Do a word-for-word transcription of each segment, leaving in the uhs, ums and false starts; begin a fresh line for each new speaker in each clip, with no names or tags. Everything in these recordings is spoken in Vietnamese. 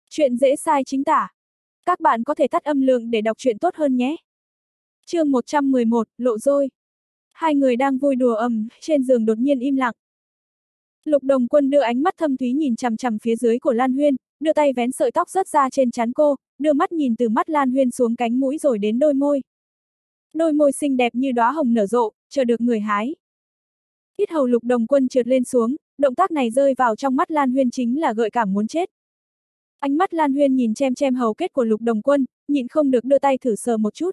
Chuyện dễ sai chính tả. Các bạn có thể tắt âm lượng để đọc truyện tốt hơn nhé. Chương một trăm mười một, lộ rôi. Hai người đang vui đùa ầm, trên giường đột nhiên im lặng. Lục Đồng Quân đưa ánh mắt thâm thúy nhìn chằm chằm phía dưới của Lan Huyên, đưa tay vén sợi tóc rớt ra trên trán cô, đưa mắt nhìn từ mắt Lan Huyên xuống cánh mũi rồi đến đôi môi. Đôi môi xinh đẹp như đóa hồng nở rộ, chờ được người hái. Yết hầu Lục Đồng Quân trượt lên xuống, động tác này rơi vào trong mắt Lan Huyên chính là gợi cảm muốn chết. Ánh mắt Lan Huyên nhìn chem chem hầu kết của Lục Đồng Quân, nhịn không được đưa tay thử sờ một chút.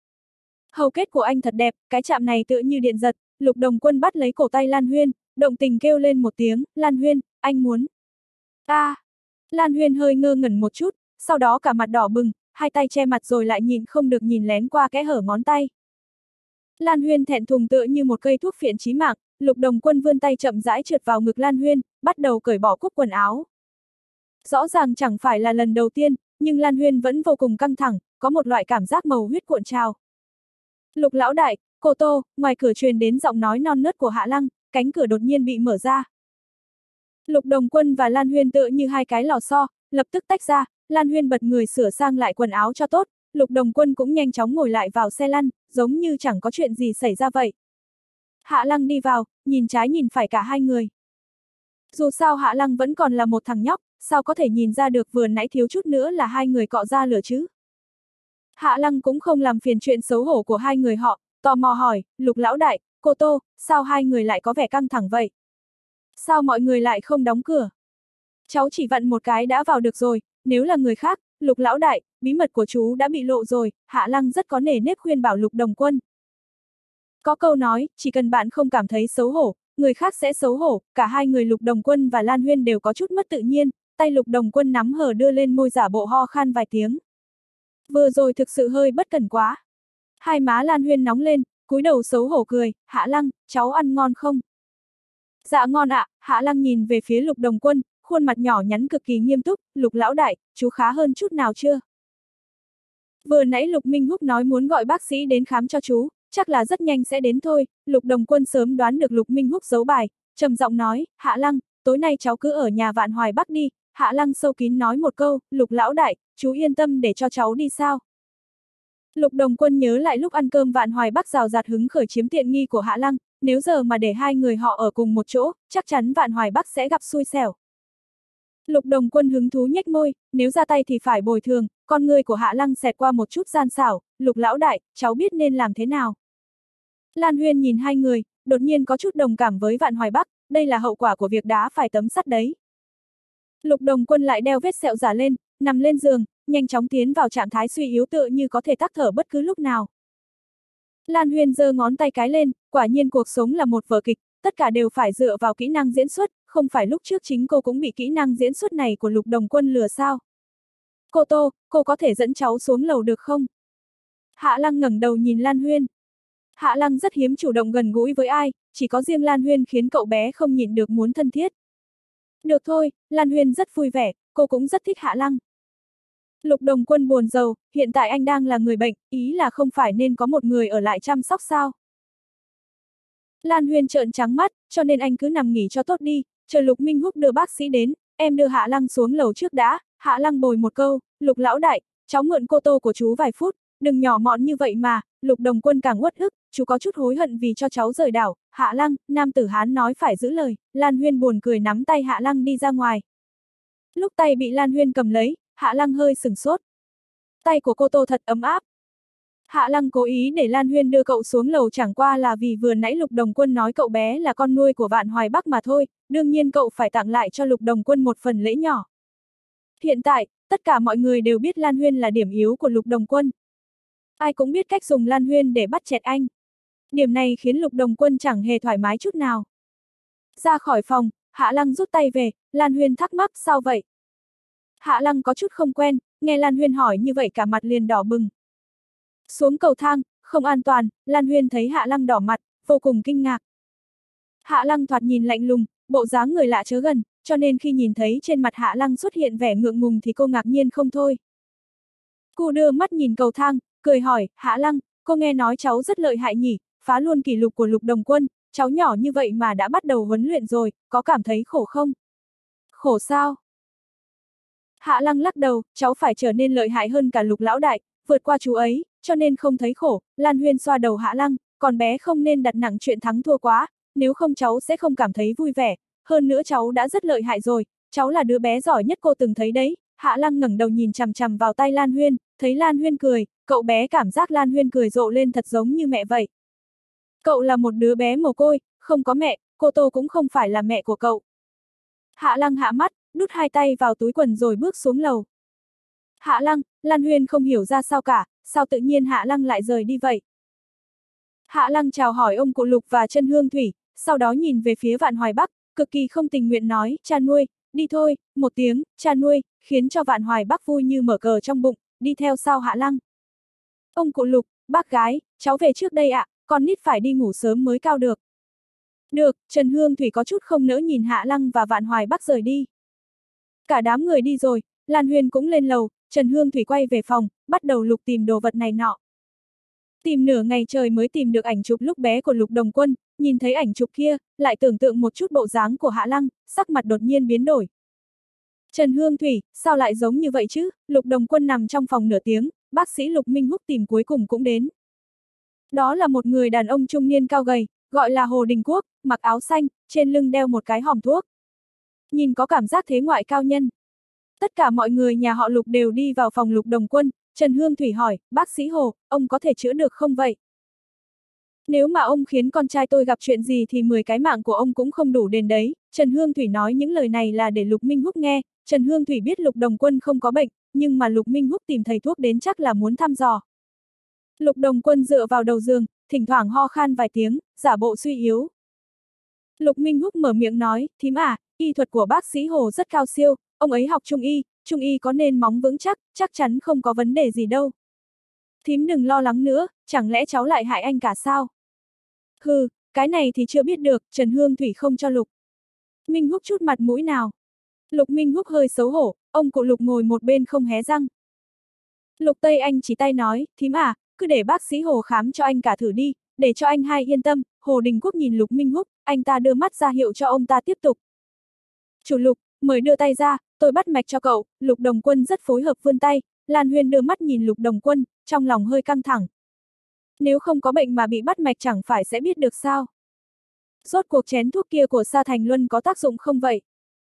Hầu kết của anh thật đẹp, cái chạm này tựa như điện giật. Lục Đồng Quân bắt lấy cổ tay Lan Huyên, động tình kêu lên một tiếng, Lan Huyên, anh muốn. A, à, Lan Huyên hơi ngơ ngẩn một chút, sau đó cả mặt đỏ bừng, hai tay che mặt rồi lại nhịn không được nhìn lén qua kẽ hở ngón tay. Lan Huyên thẹn thùng tựa như một cây thuốc phiện chí mạng. Lục Đồng Quân vươn tay chậm rãi trượt vào ngực Lan Huyên, bắt đầu cởi bỏ cúc quần áo. Rõ ràng chẳng phải là lần đầu tiên, nhưng Lan Huyên vẫn vô cùng căng thẳng, có một loại cảm giác màu huyết cuộn trào. Lục lão đại, cô Tô, ngoài cửa truyền đến giọng nói non nớt của Hạ Lăng, cánh cửa đột nhiên bị mở ra. Lục Đồng Quân và Lan Huyên tựa như hai cái lò xo, lập tức tách ra. Lan Huyên bật người sửa sang lại quần áo cho tốt, Lục Đồng Quân cũng nhanh chóng ngồi lại vào xe lăn, giống như chẳng có chuyện gì xảy ra vậy. Hạ Lăng đi vào, nhìn trái nhìn phải cả hai người. Dù sao Hạ Lăng vẫn còn là một thằng nhóc, sao có thể nhìn ra được vừa nãy thiếu chút nữa là hai người cọ ra lửa chứ? Hạ Lăng cũng không làm phiền chuyện xấu hổ của hai người họ, tò mò hỏi, Lục lão đại, cô Tô, sao hai người lại có vẻ căng thẳng vậy? Sao mọi người lại không đóng cửa? Cháu chỉ vặn một cái đã vào được rồi, nếu là người khác, Lục lão đại, bí mật của chú đã bị lộ rồi. Hạ Lăng rất có nể nếp khuyên bảo Lục Đồng Quân. Có câu nói, chỉ cần bạn không cảm thấy xấu hổ, người khác sẽ xấu hổ. Cả hai người Lục Đồng Quân và Lan Huyên đều có chút mất tự nhiên, tay Lục Đồng Quân nắm hờ đưa lên môi giả bộ ho khan vài tiếng. Vừa rồi thực sự hơi bất cẩn quá. Hai má Lan Huyên nóng lên, cúi đầu xấu hổ cười, Hạ Lăng, cháu ăn ngon không? Dạ ngon ạ. Hạ Lăng nhìn về phía Lục Đồng Quân, khuôn mặt nhỏ nhắn cực kỳ nghiêm túc, Lục lão đại, chú khá hơn chút nào chưa? Vừa nãy Lục Minh Húc nói muốn gọi bác sĩ đến khám cho chú, chắc là rất nhanh sẽ đến thôi. Lục Đồng Quân sớm đoán được Lục Minh Húc giấu bài, trầm giọng nói, Hạ Lăng, tối nay cháu cứ ở nhà Vạn Hoài Bắc đi. Hạ Lăng sâu kín nói một câu, Lục lão đại, chú yên tâm để cho cháu đi sao? Lục Đồng Quân nhớ lại lúc ăn cơm Vạn Hoài Bắc rào rạt hứng khởi chiếm tiện nghi của Hạ Lăng, nếu giờ mà để hai người họ ở cùng một chỗ, chắc chắn Vạn Hoài Bắc sẽ gặp xui xẻo. Lục Đồng Quân hứng thú nhếch môi, nếu ra tay thì phải bồi thường. Con người của Hạ Lăng xẹt qua một chút gian xảo, Lục lão đại, cháu biết nên làm thế nào. Lan Huyên nhìn hai người, đột nhiên có chút đồng cảm với Vạn Hoài Bắc, đây là hậu quả của việc đá phải tấm sắt đấy. Lục Đồng Quân lại đeo vết sẹo giả lên, nằm lên giường, nhanh chóng tiến vào trạng thái suy yếu tựa như có thể tắc thở bất cứ lúc nào. Lan Huyên giơ ngón tay cái lên, quả nhiên cuộc sống là một vở kịch, tất cả đều phải dựa vào kỹ năng diễn xuất, không phải lúc trước chính cô cũng bị kỹ năng diễn xuất này của Lục Đồng Quân lừa sao? Cô Tô, cô có thể dẫn cháu xuống lầu được không? Hạ Lăng ngẩng đầu nhìn Lan Huyên. Hạ Lăng rất hiếm chủ động gần gũi với ai, chỉ có riêng Lan Huyên khiến cậu bé không nhịn được muốn thân thiết. Được thôi, Lan Huyên rất vui vẻ, cô cũng rất thích Hạ Lăng. Lục Đồng Quân buồn rầu, hiện tại anh đang là người bệnh, ý là không phải nên có một người ở lại chăm sóc sao? Lan Huyên trợn trắng mắt, cho nên anh cứ nằm nghỉ cho tốt đi, chờ Lục Minh Húc đưa bác sĩ đến, em đưa Hạ Lăng xuống lầu trước đã. Hạ Lăng bồi một câu, Lục lão đại, cháu mượn cô Tô của chú vài phút, đừng nhỏ mọn như vậy mà. Lục Đồng Quân càng uất ức, chú có chút hối hận vì cho cháu rời đảo. Hạ Lăng, nam tử Hán nói phải giữ lời. Lan Huyên buồn cười nắm tay Hạ Lăng đi ra ngoài. Lúc tay bị Lan Huyên cầm lấy, Hạ Lăng hơi sửng sốt. Tay của cô Tô thật ấm áp. Hạ Lăng cố ý để Lan Huyên đưa cậu xuống lầu chẳng qua là vì vừa nãy Lục Đồng Quân nói cậu bé là con nuôi của Vạn Hoài Bắc mà thôi, đương nhiên cậu phải tặng lại cho Lục Đồng Quân một phần lễ nhỏ. Hiện tại, tất cả mọi người đều biết Lan Huyên là điểm yếu của Lục Đồng Quân. Ai cũng biết cách dùng Lan Huyên để bắt chẹt anh. Điểm này khiến Lục Đồng Quân chẳng hề thoải mái chút nào. Ra khỏi phòng, Hạ Lăng rút tay về, Lan Huyên thắc mắc sao vậy? Hạ Lăng có chút không quen, nghe Lan Huyên hỏi như vậy cả mặt liền đỏ bừng. Xuống cầu thang, không an toàn, Lan Huyên thấy Hạ Lăng đỏ mặt, vô cùng kinh ngạc. Hạ Lăng thoạt nhìn lạnh lùng, bộ dáng người lạ chớ gần, cho nên khi nhìn thấy trên mặt Hạ Lăng xuất hiện vẻ ngượng ngùng thì cô ngạc nhiên không thôi. Cô đưa mắt nhìn cầu thang, cười hỏi, Hạ Lăng, cô nghe nói cháu rất lợi hại nhỉ, phá luôn kỷ lục của Lục Đồng Quân, cháu nhỏ như vậy mà đã bắt đầu huấn luyện rồi, có cảm thấy khổ không? Khổ sao? Hạ Lăng lắc đầu, cháu phải trở nên lợi hại hơn cả Lục lão đại, vượt qua chú ấy, cho nên không thấy khổ. Lan Huyên xoa đầu Hạ Lăng, còn bé không nên đặt nặng chuyện thắng thua quá, nếu không cháu sẽ không cảm thấy vui vẻ, hơn nữa cháu đã rất lợi hại rồi, cháu là đứa bé giỏi nhất cô từng thấy đấy. Hạ Lăng ngẩng đầu nhìn chằm chằm vào tay Lan Huyên, thấy Lan Huyên cười, cậu bé cảm giác Lan Huyên cười rộ lên thật giống như mẹ vậy. Cậu là một đứa bé mồ côi, không có mẹ, cô Tô cũng không phải là mẹ của cậu. Hạ Lăng hạ mắt, đút hai tay vào túi quần rồi bước xuống lầu. Hạ Lăng, Lan Huyên không hiểu ra sao cả, sao tự nhiên Hạ Lăng lại rời đi vậy? Hạ Lăng chào hỏi ông cụ Lục và Chân Hương Thủy, sau đó nhìn về phía Vạn Hoài Bắc, cực kỳ không tình nguyện nói, cha nuôi, đi thôi, một tiếng, cha nuôi, khiến cho Vạn Hoài Bắc vui như mở cờ trong bụng, đi theo sau Hạ Lăng. Ông cụ Lục, bác gái, cháu về trước đây ạ, à, con nít phải đi ngủ sớm mới cao được. Được, Trần Hương Thủy có chút không nỡ nhìn Hạ Lăng và Vạn Hoài Bắc rời đi. Cả đám người đi rồi, Lan Huyên cũng lên lầu, Trần Hương Thủy quay về phòng, bắt đầu lục tìm đồ vật này nọ. Tìm nửa ngày trời mới tìm được ảnh chụp lúc bé của Lục Đồng Quân, nhìn thấy ảnh chụp kia, lại tưởng tượng một chút bộ dáng của Hạ Lăng, sắc mặt đột nhiên biến đổi. Trần Hương Thủy, sao lại giống như vậy chứ? Lục Đồng Quân nằm trong phòng nửa tiếng, bác sĩ Lục Minh Húc tìm cuối cùng cũng đến. Đó là một người đàn ông trung niên cao gầy, gọi là Hồ Đình Quốc, mặc áo xanh, trên lưng đeo một cái hòm thuốc. Nhìn có cảm giác thế ngoại cao nhân. Tất cả mọi người nhà họ Lục đều đi vào phòng Lục Đồng Quân, Trần Hương Thủy hỏi, bác sĩ Hồ, ông có thể chữa được không vậy? Nếu mà ông khiến con trai tôi gặp chuyện gì thì mười cái mạng của ông cũng không đủ đền đấy. Trần Hương Thủy nói những lời này là để Lục Minh Húc nghe. Trần Hương Thủy biết Lục Đồng Quân không có bệnh, nhưng mà Lục Minh Húc tìm thầy thuốc đến chắc là muốn thăm dò. Lục Đồng Quân dựa vào đầu giường, thỉnh thoảng ho khan vài tiếng, giả bộ suy yếu. Lục Minh Húc mở miệng nói, thím à, y thuật của bác sĩ Hồ rất cao siêu, ông ấy học trung y, trung y có nên móng vững chắc, chắc chắn không có vấn đề gì đâu. Thím đừng lo lắng nữa, chẳng lẽ cháu lại hại anh cả sao? Hừ, cái này thì chưa biết được, Trần Hương Thủy không cho Lục Minh Húc chút mặt mũi nào. Lục Minh Húc hơi xấu hổ, ông cụ Lục ngồi một bên không hé răng. Lục Tây Anh chỉ tay nói, thím à, cứ để bác sĩ Hồ khám cho anh cả thử đi, để cho anh hai yên tâm. Hồ Đình Quốc nhìn Lục Minh Húc, anh ta đưa mắt ra hiệu cho ông ta tiếp tục. Chủ Lục, mời đưa tay ra, tôi bắt mạch cho cậu. Lục Đồng Quân rất phối hợp vươn tay, Lan Huyên đưa mắt nhìn Lục Đồng Quân, trong lòng hơi căng thẳng. Nếu không có bệnh mà bị bắt mạch chẳng phải sẽ biết được sao? Rốt cuộc chén thuốc kia của Sa Thành Luân có tác dụng không vậy?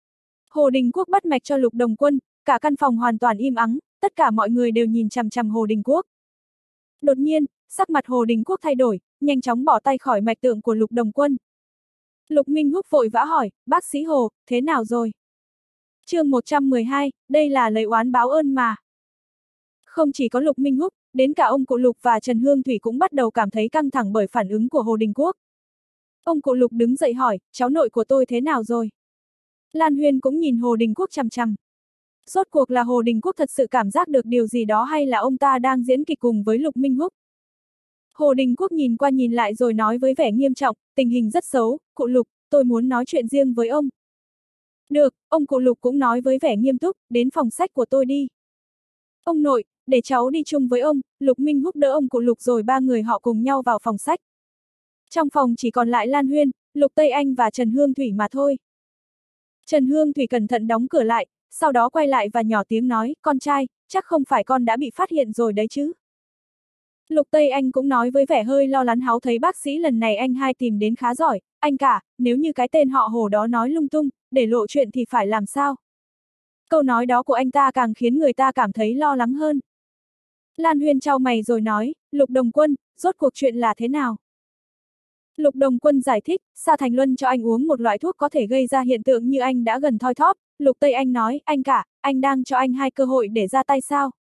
Hồ Đình Quốc bắt mạch cho Lục Đồng Quân, cả căn phòng hoàn toàn im ắng, tất cả mọi người đều nhìn chằm chằm Hồ Đình Quốc. Đột nhiên, sắc mặt Hồ Đình Quốc thay đổi, nhanh chóng bỏ tay khỏi mạch tượng của Lục Đồng Quân. Lục Minh Húc vội vã hỏi, bác sĩ Hồ, thế nào rồi? Chương một trăm mười hai, đây là lấy oán báo ơn mà. Không chỉ có Lục Minh Húc, đến cả ông cụ Lục và Trần Hương Thủy cũng bắt đầu cảm thấy căng thẳng bởi phản ứng của Hồ Đình Quốc. Ông cụ Lục đứng dậy hỏi, cháu nội của tôi thế nào rồi? Lan Huyên cũng nhìn Hồ Đình Quốc chằm chằm. Rốt cuộc là Hồ Đình Quốc thật sự cảm giác được điều gì đó hay là ông ta đang diễn kịch cùng với Lục Minh Húc? Hồ Đình Quốc nhìn qua nhìn lại rồi nói với vẻ nghiêm trọng, tình hình rất xấu, cụ Lục, tôi muốn nói chuyện riêng với ông. Được, ông cụ Lục cũng nói với vẻ nghiêm túc, đến phòng sách của tôi đi. Ông nội, để cháu đi chung với ông. Lục Minh Húc đỡ ông cụ Lục rồi ba người họ cùng nhau vào phòng sách. Trong phòng chỉ còn lại Lan Huyên, Lục Tây Anh và Trần Hương Thủy mà thôi. Trần Hương Thủy cẩn thận đóng cửa lại, sau đó quay lại và nhỏ tiếng nói, con trai, chắc không phải con đã bị phát hiện rồi đấy chứ. Lục Tây Anh cũng nói với vẻ hơi lo lắng háu thấy bác sĩ lần này anh hai tìm đến khá giỏi, anh cả, nếu như cái tên họ Hồ đó nói lung tung, để lộ chuyện thì phải làm sao? Câu nói đó của anh ta càng khiến người ta cảm thấy lo lắng hơn. Lan Huyên chau mày rồi nói, Lục Đồng Quân, rốt cuộc chuyện là thế nào? Lục Đồng Quân giải thích, Sa Thành Luân cho anh uống một loại thuốc có thể gây ra hiện tượng như anh đã gần thoi thóp. Lục Tây Anh nói, anh cả, anh đang cho anh hai cơ hội để ra tay sao?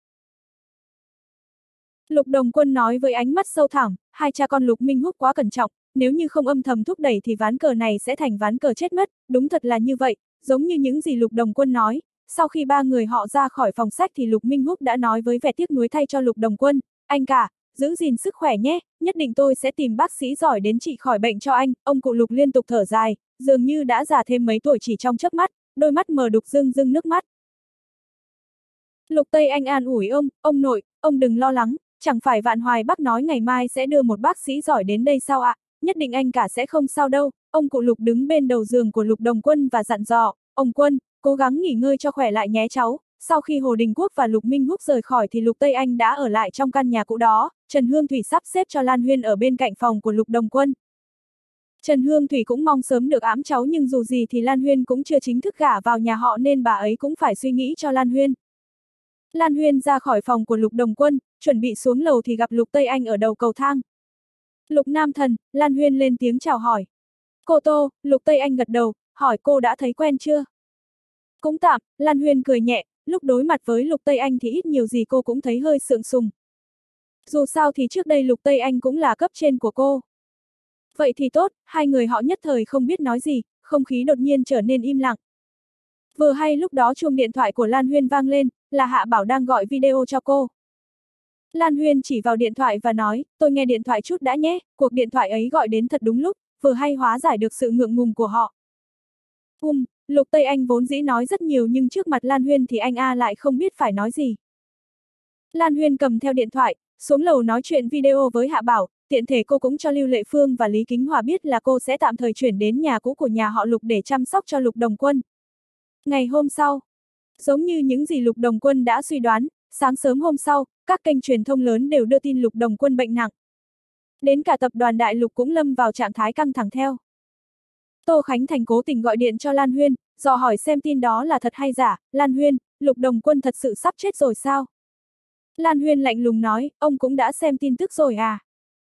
Lục Đồng Quân nói với ánh mắt sâu thẳm, hai cha con Lục Minh Húc quá cẩn trọng, nếu như không âm thầm thúc đẩy thì ván cờ này sẽ thành ván cờ chết mất, đúng thật là như vậy, giống như những gì Lục Đồng Quân nói. Sau khi ba người họ ra khỏi phòng sách thì Lục Minh Húc đã nói với vẻ tiếc nuối thay cho Lục Đồng Quân, anh cả, giữ gìn sức khỏe nhé, nhất định tôi sẽ tìm bác sĩ giỏi đến trị khỏi bệnh cho anh. Ông cụ Lục liên tục thở dài, dường như đã già thêm mấy tuổi chỉ trong chớp mắt, đôi mắt mờ đục rưng rưng nước mắt. Lục Tây Anh an ủi ông, ông nội, ông đừng lo lắng, chẳng phải Vạn Hoài Bắc nói ngày mai sẽ đưa một bác sĩ giỏi đến đây sao ạ, nhất định anh cả sẽ không sao đâu. Ông cụ Lục đứng bên đầu giường của Lục Đồng Quân và dặn dò, ông Quân, cố gắng nghỉ ngơi cho khỏe lại nhé cháu, sau khi Hồ Đình Quốc và Lục Minh Húc rời khỏi thì Lục Tây Anh đã ở lại trong căn nhà cũ đó, Trần Hương Thủy sắp xếp cho Lan Huyên ở bên cạnh phòng của Lục Đồng Quân. Trần Hương Thủy cũng mong sớm được ẵm cháu nhưng dù gì thì Lan Huyên cũng chưa chính thức gả vào nhà họ nên bà ấy cũng phải suy nghĩ cho Lan Huyên. Lan Huyên ra khỏi phòng của Lục Đồng Quân, chuẩn bị xuống lầu thì gặp Lục Tây Anh ở đầu cầu thang. Lục Nam Thần, Lan Huyên lên tiếng chào hỏi. Cô Tô, Lục Tây Anh gật đầu, hỏi cô đã thấy quen chưa? Cũng tạm, Lan Huyên cười nhẹ, lúc đối mặt với Lục Tây Anh thì ít nhiều gì cô cũng thấy hơi sượng sùng. Dù sao thì trước đây Lục Tây Anh cũng là cấp trên của cô. Vậy thì tốt, hai người họ nhất thời không biết nói gì, không khí đột nhiên trở nên im lặng. Vừa hay lúc đó chuông điện thoại của Lan Huyên vang lên, là Hạ Bảo đang gọi video cho cô. Lan Huyên chỉ vào điện thoại và nói, tôi nghe điện thoại chút đã nhé, cuộc điện thoại ấy gọi đến thật đúng lúc, vừa hay hóa giải được sự ngượng ngùng của họ. Um, Lục Tây Anh vốn dĩ nói rất nhiều nhưng trước mặt Lan Huyên thì anh A lại không biết phải nói gì. Lan Huyên cầm theo điện thoại, xuống lầu nói chuyện video với Hạ Bảo, tiện thể cô cũng cho Lưu Lệ Phương và Lý Kính Hòa biết là cô sẽ tạm thời chuyển đến nhà cũ của nhà họ Lục để chăm sóc cho Lục Đồng Quân. Ngày hôm sau, giống như những gì Lục Đồng Quân đã suy đoán, sáng sớm hôm sau, các kênh truyền thông lớn đều đưa tin Lục Đồng Quân bệnh nặng. Đến cả tập đoàn Đại Lục cũng lâm vào trạng thái căng thẳng theo. Tô Khánh Thành cố tình gọi điện cho Lan Huyên, dò hỏi xem tin đó là thật hay giả. Lan Huyên, Lục Đồng Quân thật sự sắp chết rồi sao? Lan Huyên lạnh lùng nói, ông cũng đã xem tin tức rồi à?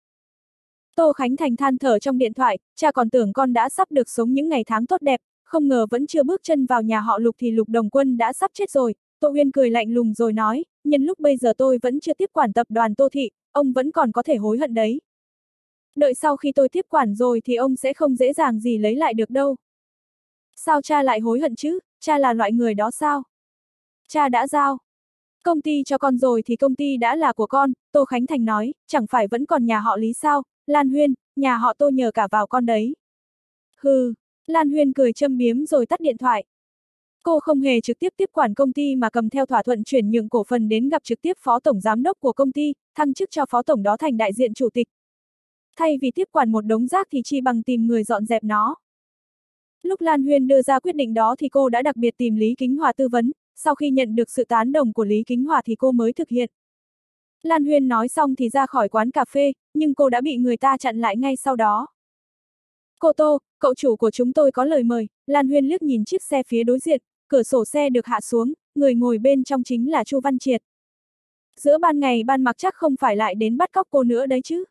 Tô Khánh Thành than thở trong điện thoại, cha còn tưởng con đã sắp được sống những ngày tháng tốt đẹp, không ngờ vẫn chưa bước chân vào nhà họ Lục thì Lục Đồng Quân đã sắp chết rồi. Tô Uyên cười lạnh lùng rồi nói, nhân lúc bây giờ tôi vẫn chưa tiếp quản tập đoàn Tô Thị, ông vẫn còn có thể hối hận đấy. Đợi sau khi tôi tiếp quản rồi thì ông sẽ không dễ dàng gì lấy lại được đâu. Sao cha lại hối hận chứ, cha là loại người đó sao? Cha đã giao công ty cho con rồi thì công ty đã là của con, Tô Khánh Thành nói, chẳng phải vẫn còn nhà họ Lý sao? Lan Huyên, nhà họ Tô nhờ cả vào con đấy. Hừ, Lan Huyên cười châm biếm rồi tắt điện thoại. Cô không hề trực tiếp tiếp quản công ty mà cầm theo thỏa thuận chuyển nhượng cổ phần đến gặp trực tiếp phó tổng giám đốc của công ty, thăng chức cho phó tổng đó thành đại diện chủ tịch. Thay vì tiếp quản một đống rác thì chi bằng tìm người dọn dẹp nó. Lúc Lan Huyên đưa ra quyết định đó thì cô đã đặc biệt tìm Lý Kính Hòa tư vấn, sau khi nhận được sự tán đồng của Lý Kính Hòa thì cô mới thực hiện. Lan Huyên nói xong thì ra khỏi quán cà phê, nhưng cô đã bị người ta chặn lại ngay sau đó. Cô Tô, cậu chủ của chúng tôi có lời mời. Lan Huyên liếc nhìn chiếc xe phía đối diện, cửa sổ xe được hạ xuống, người ngồi bên trong chính là Chu Văn Triệt. Giữa ban ngày ban mặc chắc không phải lại đến bắt cóc cô nữa đấy chứ.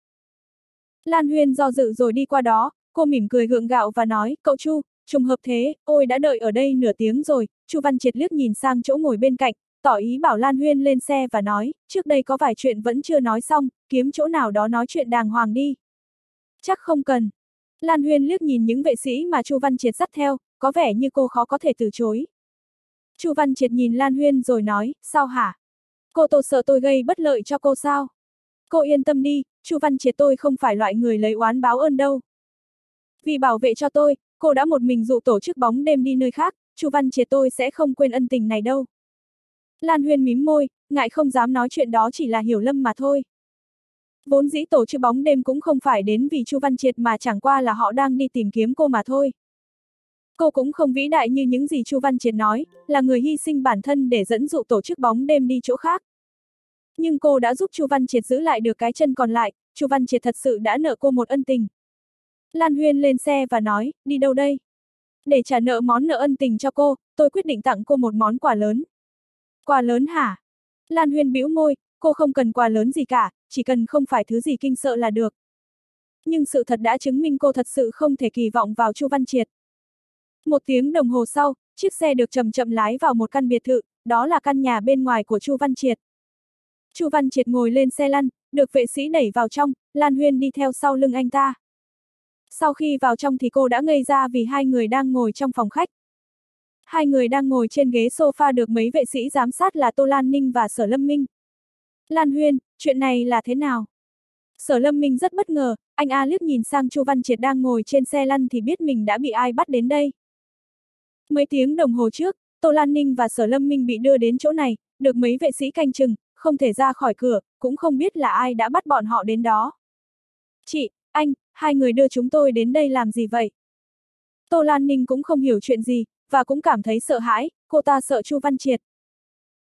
Lan Huyên do dự rồi đi qua đó, cô mỉm cười gượng gạo và nói, cậu Chu, trùng hợp thế, ôi đã đợi ở đây nửa tiếng rồi. Chu Văn Triệt liếc nhìn sang chỗ ngồi bên cạnh, tỏ ý bảo Lan Huyên lên xe và nói, trước đây có vài chuyện vẫn chưa nói xong, kiếm chỗ nào đó nói chuyện đàng hoàng đi. Chắc không cần. Lan Huyên liếc nhìn những vệ sĩ mà Chu Văn Triệt dắt theo, có vẻ như cô khó có thể từ chối. Chu Văn Triệt nhìn Lan Huyên rồi nói, sao hả? Cô Tô sợ tôi gây bất lợi cho cô sao? Cô yên tâm đi, Chu Văn Triệt tôi không phải loại người lấy oán báo ơn đâu. Vì bảo vệ cho tôi, cô đã một mình dụ tổ chức bóng đêm đi nơi khác, Chu Văn Triệt tôi sẽ không quên ân tình này đâu. Lan Huyên mím môi, ngại không dám nói chuyện đó chỉ là hiểu lầm mà thôi. Vốn dĩ tổ chức bóng đêm cũng không phải đến vì Chu Văn Triệt mà chẳng qua là họ đang đi tìm kiếm cô mà thôi. Cô cũng không vĩ đại như những gì Chu Văn Triệt nói, là người hy sinh bản thân để dẫn dụ tổ chức bóng đêm đi chỗ khác. Nhưng cô đã giúp Chu Văn Triệt giữ lại được cái chân còn lại, Chu Văn Triệt thật sự đã nợ cô một ân tình. Lan Huyên lên xe và nói, đi đâu đây? Để trả nợ món nợ ân tình cho cô, tôi quyết định tặng cô một món quà lớn. Quà lớn hả? Lan Huyên bĩu môi, cô không cần quà lớn gì cả, chỉ cần không phải thứ gì kinh sợ là được. Nhưng sự thật đã chứng minh cô thật sự không thể kỳ vọng vào Chu Văn Triệt. Một tiếng đồng hồ sau, chiếc xe được chậm chậm lái vào một căn biệt thự, đó là căn nhà bên ngoài của Chu Văn Triệt. Chu Văn Triệt ngồi lên xe lăn, được vệ sĩ đẩy vào trong, Lan Huyên đi theo sau lưng anh ta. Sau khi vào trong thì cô đã ngây ra vì hai người đang ngồi trong phòng khách. Hai người đang ngồi trên ghế sofa được mấy vệ sĩ giám sát là Tô Lan Ninh và Sở Lâm Minh. Lan Huyên, chuyện này là thế nào? Sở Lâm Minh rất bất ngờ, anh A liếc nhìn sang Chu Văn Triệt đang ngồi trên xe lăn thì biết mình đã bị ai bắt đến đây. Mấy tiếng đồng hồ trước, Tô Lan Ninh và Sở Lâm Minh bị đưa đến chỗ này, được mấy vệ sĩ canh chừng, không thể ra khỏi cửa, cũng không biết là ai đã bắt bọn họ đến đó. Chị, anh, hai người đưa chúng tôi đến đây làm gì vậy? Tô Lan Ninh cũng không hiểu chuyện gì, và cũng cảm thấy sợ hãi, cô ta sợ Chu Văn Triệt.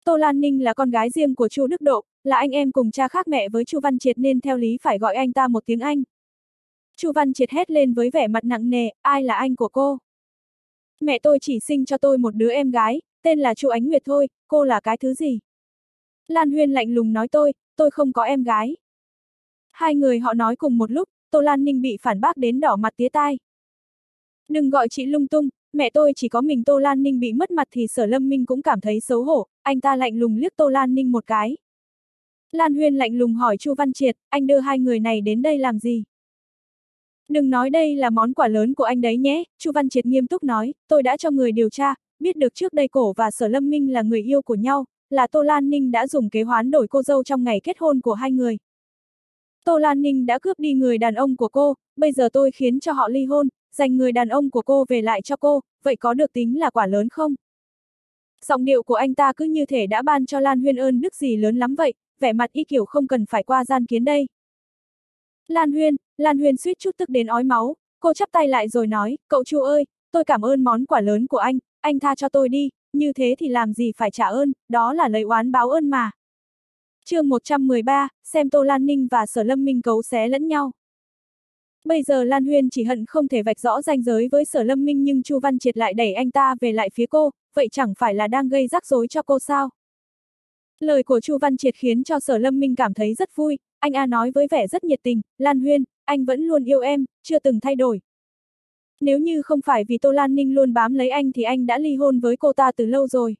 Tô Lan Ninh là con gái riêng của Chu Đức Độ, là anh em cùng cha khác mẹ với Chu Văn Triệt nên theo lý phải gọi anh ta một tiếng anh. Chu Văn Triệt hét lên với vẻ mặt nặng nề, ai là anh của cô? Mẹ tôi chỉ sinh cho tôi một đứa em gái, tên là Chu Ánh Nguyệt thôi, cô là cái thứ gì? Lan Huyên lạnh lùng nói tôi, tôi không có em gái. Hai người họ nói cùng một lúc, Tô Lan Ninh bị phản bác đến đỏ mặt tía tai. Đừng gọi chị lung tung, mẹ tôi chỉ có mình. Tô Lan Ninh bị mất mặt thì Sở Lâm Minh cũng cảm thấy xấu hổ, anh ta lạnh lùng liếc Tô Lan Ninh một cái. Lan Huyên lạnh lùng hỏi Chu Văn Triệt, anh đưa hai người này đến đây làm gì? Đừng nói đây là món quà lớn của anh đấy nhé, Chu Văn Triệt nghiêm túc nói, tôi đã cho người điều tra, biết được trước đây cổ và Sở Lâm Minh là người yêu của nhau, là Tô Lan Ninh đã dùng kế hoán đổi cô dâu trong ngày kết hôn của hai người. Tô Lan Ninh đã cướp đi người đàn ông của cô, bây giờ tôi khiến cho họ ly hôn, dành người đàn ông của cô về lại cho cô, vậy có được tính là quả lớn không? Giọng điệu của anh ta cứ như thể đã ban cho Lan Huyên ơn đức gì lớn lắm vậy, vẻ mặt y kiểu không cần phải qua gian kiến đây. Lan Huyên, Lan Huyên suýt chút tức đến ói máu, cô chắp tay lại rồi nói, cậu Chu ơi, tôi cảm ơn món quà lớn của anh, anh tha cho tôi đi, như thế thì làm gì phải trả ơn, đó là lấy oán báo ơn mà. Chương một trăm mười ba, xem Tô Lan Ninh và Sở Lâm Minh cấu xé lẫn nhau. Bây giờ Lan Huyên chỉ hận không thể vạch rõ ranh giới với Sở Lâm Minh nhưng Chu Văn Triệt lại đẩy anh ta về lại phía cô, vậy chẳng phải là đang gây rắc rối cho cô sao? Lời của Chu Văn Triệt khiến cho Sở Lâm Minh cảm thấy rất vui, anh A nói với vẻ rất nhiệt tình, Lan Huyên, anh vẫn luôn yêu em, chưa từng thay đổi. Nếu như không phải vì Tô Lan Ninh luôn bám lấy anh thì anh đã ly hôn với cô ta từ lâu rồi.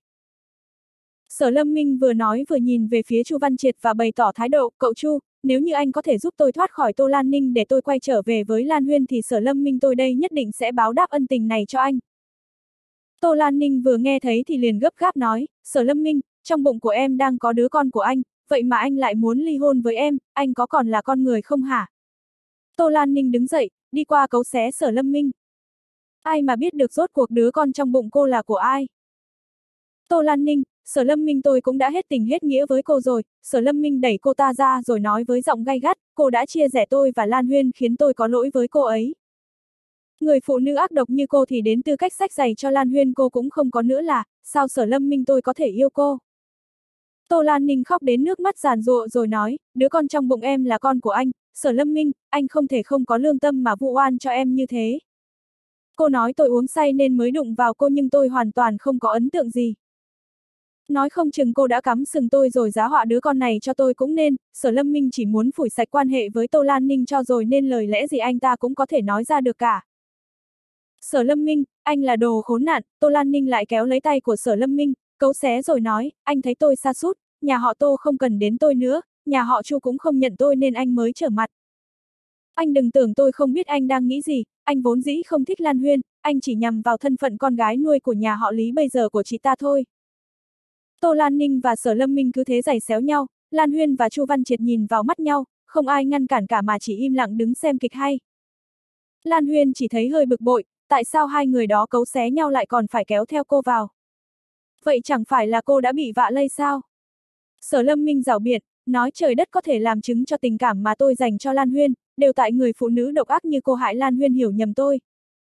Sở Lâm Minh vừa nói vừa nhìn về phía Chu Văn Triệt và bày tỏ thái độ, cậu Chu, nếu như anh có thể giúp tôi thoát khỏi Tô Lan Ninh để tôi quay trở về với Lan Huyên thì Sở Lâm Minh tôi đây nhất định sẽ báo đáp ân tình này cho anh. Tô Lan Ninh vừa nghe thấy thì liền gấp gáp nói, Sở Lâm Minh, trong bụng của em đang có đứa con của anh, vậy mà anh lại muốn ly hôn với em, anh có còn là con người không hả? Tô Lan Ninh đứng dậy, đi qua cấu xé Sở Lâm Minh. Ai mà biết được rốt cuộc đứa con trong bụng cô là của ai? Tô Lan Ninh, Sở Lâm Minh tôi cũng đã hết tình hết nghĩa với cô rồi, Sở Lâm Minh đẩy cô ta ra rồi nói với giọng gay gắt, cô đã chia rẽ tôi và Lan Huyên khiến tôi có lỗi với cô ấy. Người phụ nữ ác độc như cô thì đến tư cách xách giày cho Lan Huyên cô cũng không có nữa là, sao Sở Lâm Minh tôi có thể yêu cô? Tô Lan Ninh khóc đến nước mắt giàn giụa rồi nói, đứa con trong bụng em là con của anh, Sở Lâm Minh, anh không thể không có lương tâm mà vu oan cho em như thế. Cô nói tôi uống say nên mới đụng vào cô nhưng tôi hoàn toàn không có ấn tượng gì. Nói không chừng cô đã cắm sừng tôi rồi giá họa đứa con này cho tôi cũng nên, Sở Lâm Minh chỉ muốn phủi sạch quan hệ với Tô Lan Ninh cho rồi nên lời lẽ gì anh ta cũng có thể nói ra được cả. Sở Lâm Minh, anh là đồ khốn nạn, Tô Lan Ninh lại kéo lấy tay của Sở Lâm Minh, cấu xé rồi nói, anh thấy tôi sa sút, nhà họ Tô không cần đến tôi nữa, nhà họ Chu cũng không nhận tôi nên anh mới trở mặt. Anh đừng tưởng tôi không biết anh đang nghĩ gì, anh vốn dĩ không thích Lan Huyên, anh chỉ nhằm vào thân phận con gái nuôi của nhà họ Lý bây giờ của chị ta thôi. Tô Lan Ninh và Sở Lâm Minh cứ thế giày xéo nhau, Lan Huyên và Chu Văn Triệt nhìn vào mắt nhau, không ai ngăn cản cả mà chỉ im lặng đứng xem kịch hay. Lan Huyên chỉ thấy hơi bực bội, tại sao hai người đó cấu xé nhau lại còn phải kéo theo cô vào? Vậy chẳng phải là cô đã bị vạ lây sao? Sở Lâm Minh giảo biện, nói trời đất có thể làm chứng cho tình cảm mà tôi dành cho Lan Huyên, đều tại người phụ nữ độc ác như cô hại Lan Huyên hiểu nhầm tôi.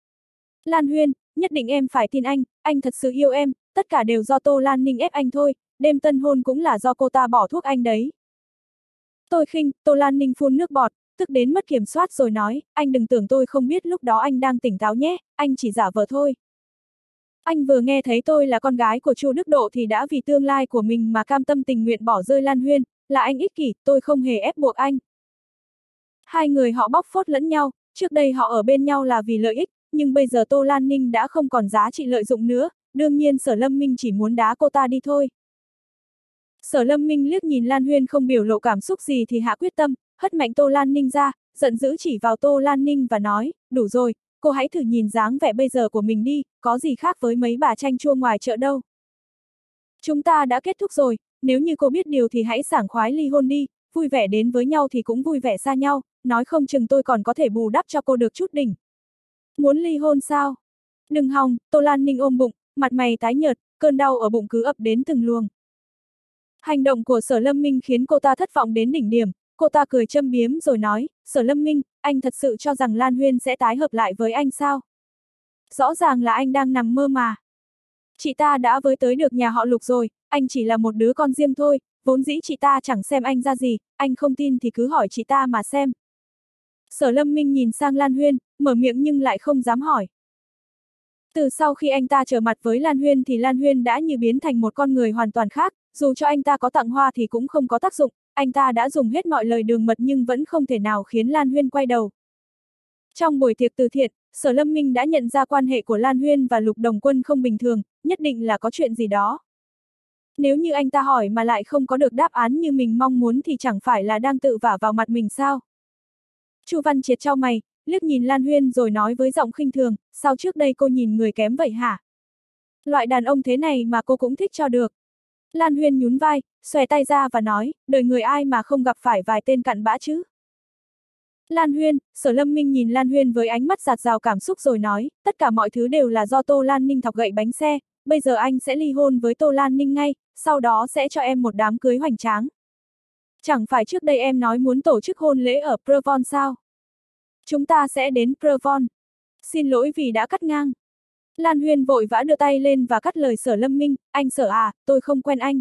Lan Huyên, nhất định em phải tin anh, anh thật sự yêu em, tất cả đều do Tô Lan Ninh ép anh thôi, đêm tân hôn cũng là do cô ta bỏ thuốc anh đấy. Tôi khinh, Tô Lan Ninh phun nước bọt, tức đến mất kiểm soát rồi nói, anh đừng tưởng tôi không biết lúc đó anh đang tỉnh táo nhé, anh chỉ giả vờ thôi. Anh vừa nghe thấy tôi là con gái của Chu Đức Độ thì đã vì tương lai của mình mà cam tâm tình nguyện bỏ rơi Lan Huyên, là anh ích kỷ, tôi không hề ép buộc anh. Hai người họ bóc phốt lẫn nhau, trước đây họ ở bên nhau là vì lợi ích, nhưng bây giờ Tô Lan Ninh đã không còn giá trị lợi dụng nữa, đương nhiên Sở Lâm Minh chỉ muốn đá cô ta đi thôi. Sở Lâm Minh liếc nhìn Lan Huyên không biểu lộ cảm xúc gì thì hạ quyết tâm, hất mạnh Tô Lan Ninh ra, giận dữ chỉ vào Tô Lan Ninh và nói, đủ rồi, cô hãy thử nhìn dáng vẻ bây giờ của mình đi, có gì khác với mấy bà chanh chua ngoài chợ đâu. Chúng ta đã kết thúc rồi, nếu như cô biết điều thì hãy sảng khoái ly hôn đi, vui vẻ đến với nhau thì cũng vui vẻ xa nhau, nói không chừng tôi còn có thể bù đắp cho cô được chút đỉnh. Muốn ly hôn sao? Đừng hòng, Tô Lan Ninh ôm bụng, mặt mày tái nhợt, cơn đau ở bụng cứ ập đến từng luồng. Hành động của Sở Lâm Minh khiến cô ta thất vọng đến đỉnh điểm, cô ta cười châm biếm rồi nói, Sở Lâm Minh, anh thật sự cho rằng Lan Huyên sẽ tái hợp lại với anh sao? Rõ ràng là anh đang nằm mơ mà. Chị ta đã với tới được nhà họ Lục rồi, anh chỉ là một đứa con riêng thôi, vốn dĩ chị ta chẳng xem anh ra gì, anh không tin thì cứ hỏi chị ta mà xem. Sở Lâm Minh nhìn sang Lan Huyên, mở miệng nhưng lại không dám hỏi. Từ sau khi anh ta trở mặt với Lan Huyên thì Lan Huyên đã như biến thành một con người hoàn toàn khác, dù cho anh ta có tặng hoa thì cũng không có tác dụng, anh ta đã dùng hết mọi lời đường mật nhưng vẫn không thể nào khiến Lan Huyên quay đầu. Trong buổi tiệc từ thiện, Sở Lâm Minh đã nhận ra quan hệ của Lan Huyên và Lục Đồng Quân không bình thường, nhất định là có chuyện gì đó. Nếu như anh ta hỏi mà lại không có được đáp án như mình mong muốn thì chẳng phải là đang tự vả vào mặt mình sao? Chu Văn Triệt chau mày, liếc nhìn Lan Huyên rồi nói với giọng khinh thường, sao trước đây cô nhìn người kém vậy hả? Loại đàn ông thế này mà cô cũng thích cho được. Lan Huyên nhún vai, xòe tay ra và nói, đời người ai mà không gặp phải vài tên cặn bã chứ? Lan Huyên, Sở Lâm Minh nhìn Lan Huyên với ánh mắt dạt dào cảm xúc rồi nói, tất cả mọi thứ đều là do Tô Lan Ninh thọc gậy bánh xe, bây giờ anh sẽ ly hôn với Tô Lan Ninh ngay, sau đó sẽ cho em một đám cưới hoành tráng. Chẳng phải trước đây em nói muốn tổ chức hôn lễ ở Provence sao? Chúng ta sẽ đến Provence. Xin lỗi vì đã cắt ngang. Lan Huyên vội vã đưa tay lên và cắt lời Sở Lâm Minh, anh Sở à, tôi không quen anh.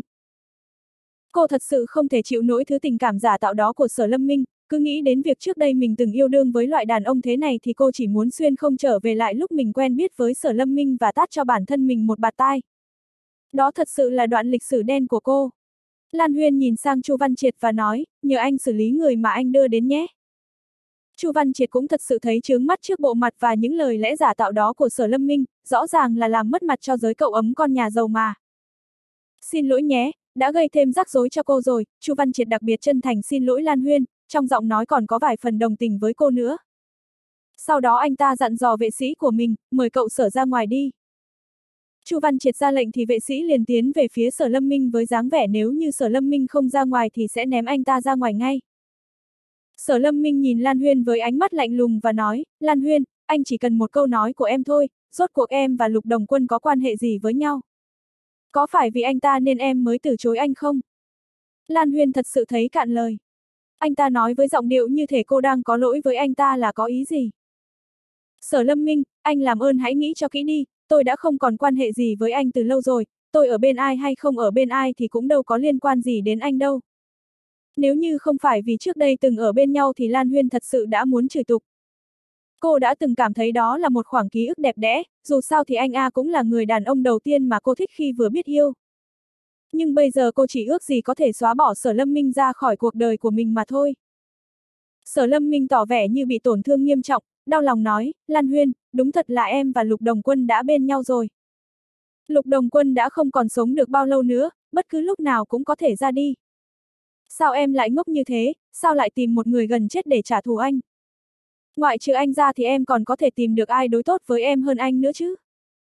Cô thật sự không thể chịu nổi thứ tình cảm giả tạo đó của Sở Lâm Minh, cứ nghĩ đến việc trước đây mình từng yêu đương với loại đàn ông thế này thì cô chỉ muốn xuyên không trở về lại lúc mình quen biết với Sở Lâm Minh và tát cho bản thân mình một bạt tai. Đó thật sự là đoạn lịch sử đen của cô. Lan Huyên nhìn sang Chu Văn Triệt và nói, nhờ anh xử lý người mà anh đưa đến nhé. Chu Văn Triệt cũng thật sự thấy chướng mắt trước bộ mặt và những lời lẽ giả tạo đó của Sở Lâm Minh, rõ ràng là làm mất mặt cho giới cậu ấm con nhà giàu mà. Xin lỗi nhé, đã gây thêm rắc rối cho cô rồi, Chu Văn Triệt đặc biệt chân thành xin lỗi Lan Huyên, trong giọng nói còn có vài phần đồng tình với cô nữa. Sau đó anh ta dặn dò vệ sĩ của mình, mời cậu Sở ra ngoài đi. Chu Văn Triệt ra lệnh thì vệ sĩ liền tiến về phía Sở Lâm Minh với dáng vẻ nếu như Sở Lâm Minh không ra ngoài thì sẽ ném anh ta ra ngoài ngay. Sở Lâm Minh nhìn Lan Huyên với ánh mắt lạnh lùng và nói, Lan Huyên, anh chỉ cần một câu nói của em thôi, rốt cuộc em và Lục Đồng Quân có quan hệ gì với nhau? Có phải vì anh ta nên em mới từ chối anh không? Lan Huyên thật sự thấy cạn lời. Anh ta nói với giọng điệu như thể cô đang có lỗi với anh ta là có ý gì? Sở Lâm Minh, anh làm ơn hãy nghĩ cho kỹ đi, tôi đã không còn quan hệ gì với anh từ lâu rồi, tôi ở bên ai hay không ở bên ai thì cũng đâu có liên quan gì đến anh đâu. Nếu như không phải vì trước đây từng ở bên nhau thì Lan Huyên thật sự đã muốn chửi tục. Cô đã từng cảm thấy đó là một khoảng ký ức đẹp đẽ, dù sao thì anh A cũng là người đàn ông đầu tiên mà cô thích khi vừa biết yêu. Nhưng bây giờ cô chỉ ước gì có thể xóa bỏ Sở Lâm Minh ra khỏi cuộc đời của mình mà thôi. Sở Lâm Minh tỏ vẻ như bị tổn thương nghiêm trọng, đau lòng nói, Lan Huyên, đúng thật là em và Lục Đồng Quân đã bên nhau rồi. Lục Đồng Quân đã không còn sống được bao lâu nữa, bất cứ lúc nào cũng có thể ra đi. Sao em lại ngốc như thế, sao lại tìm một người gần chết để trả thù anh? Ngoại trừ anh ra thì em còn có thể tìm được ai đối tốt với em hơn anh nữa chứ?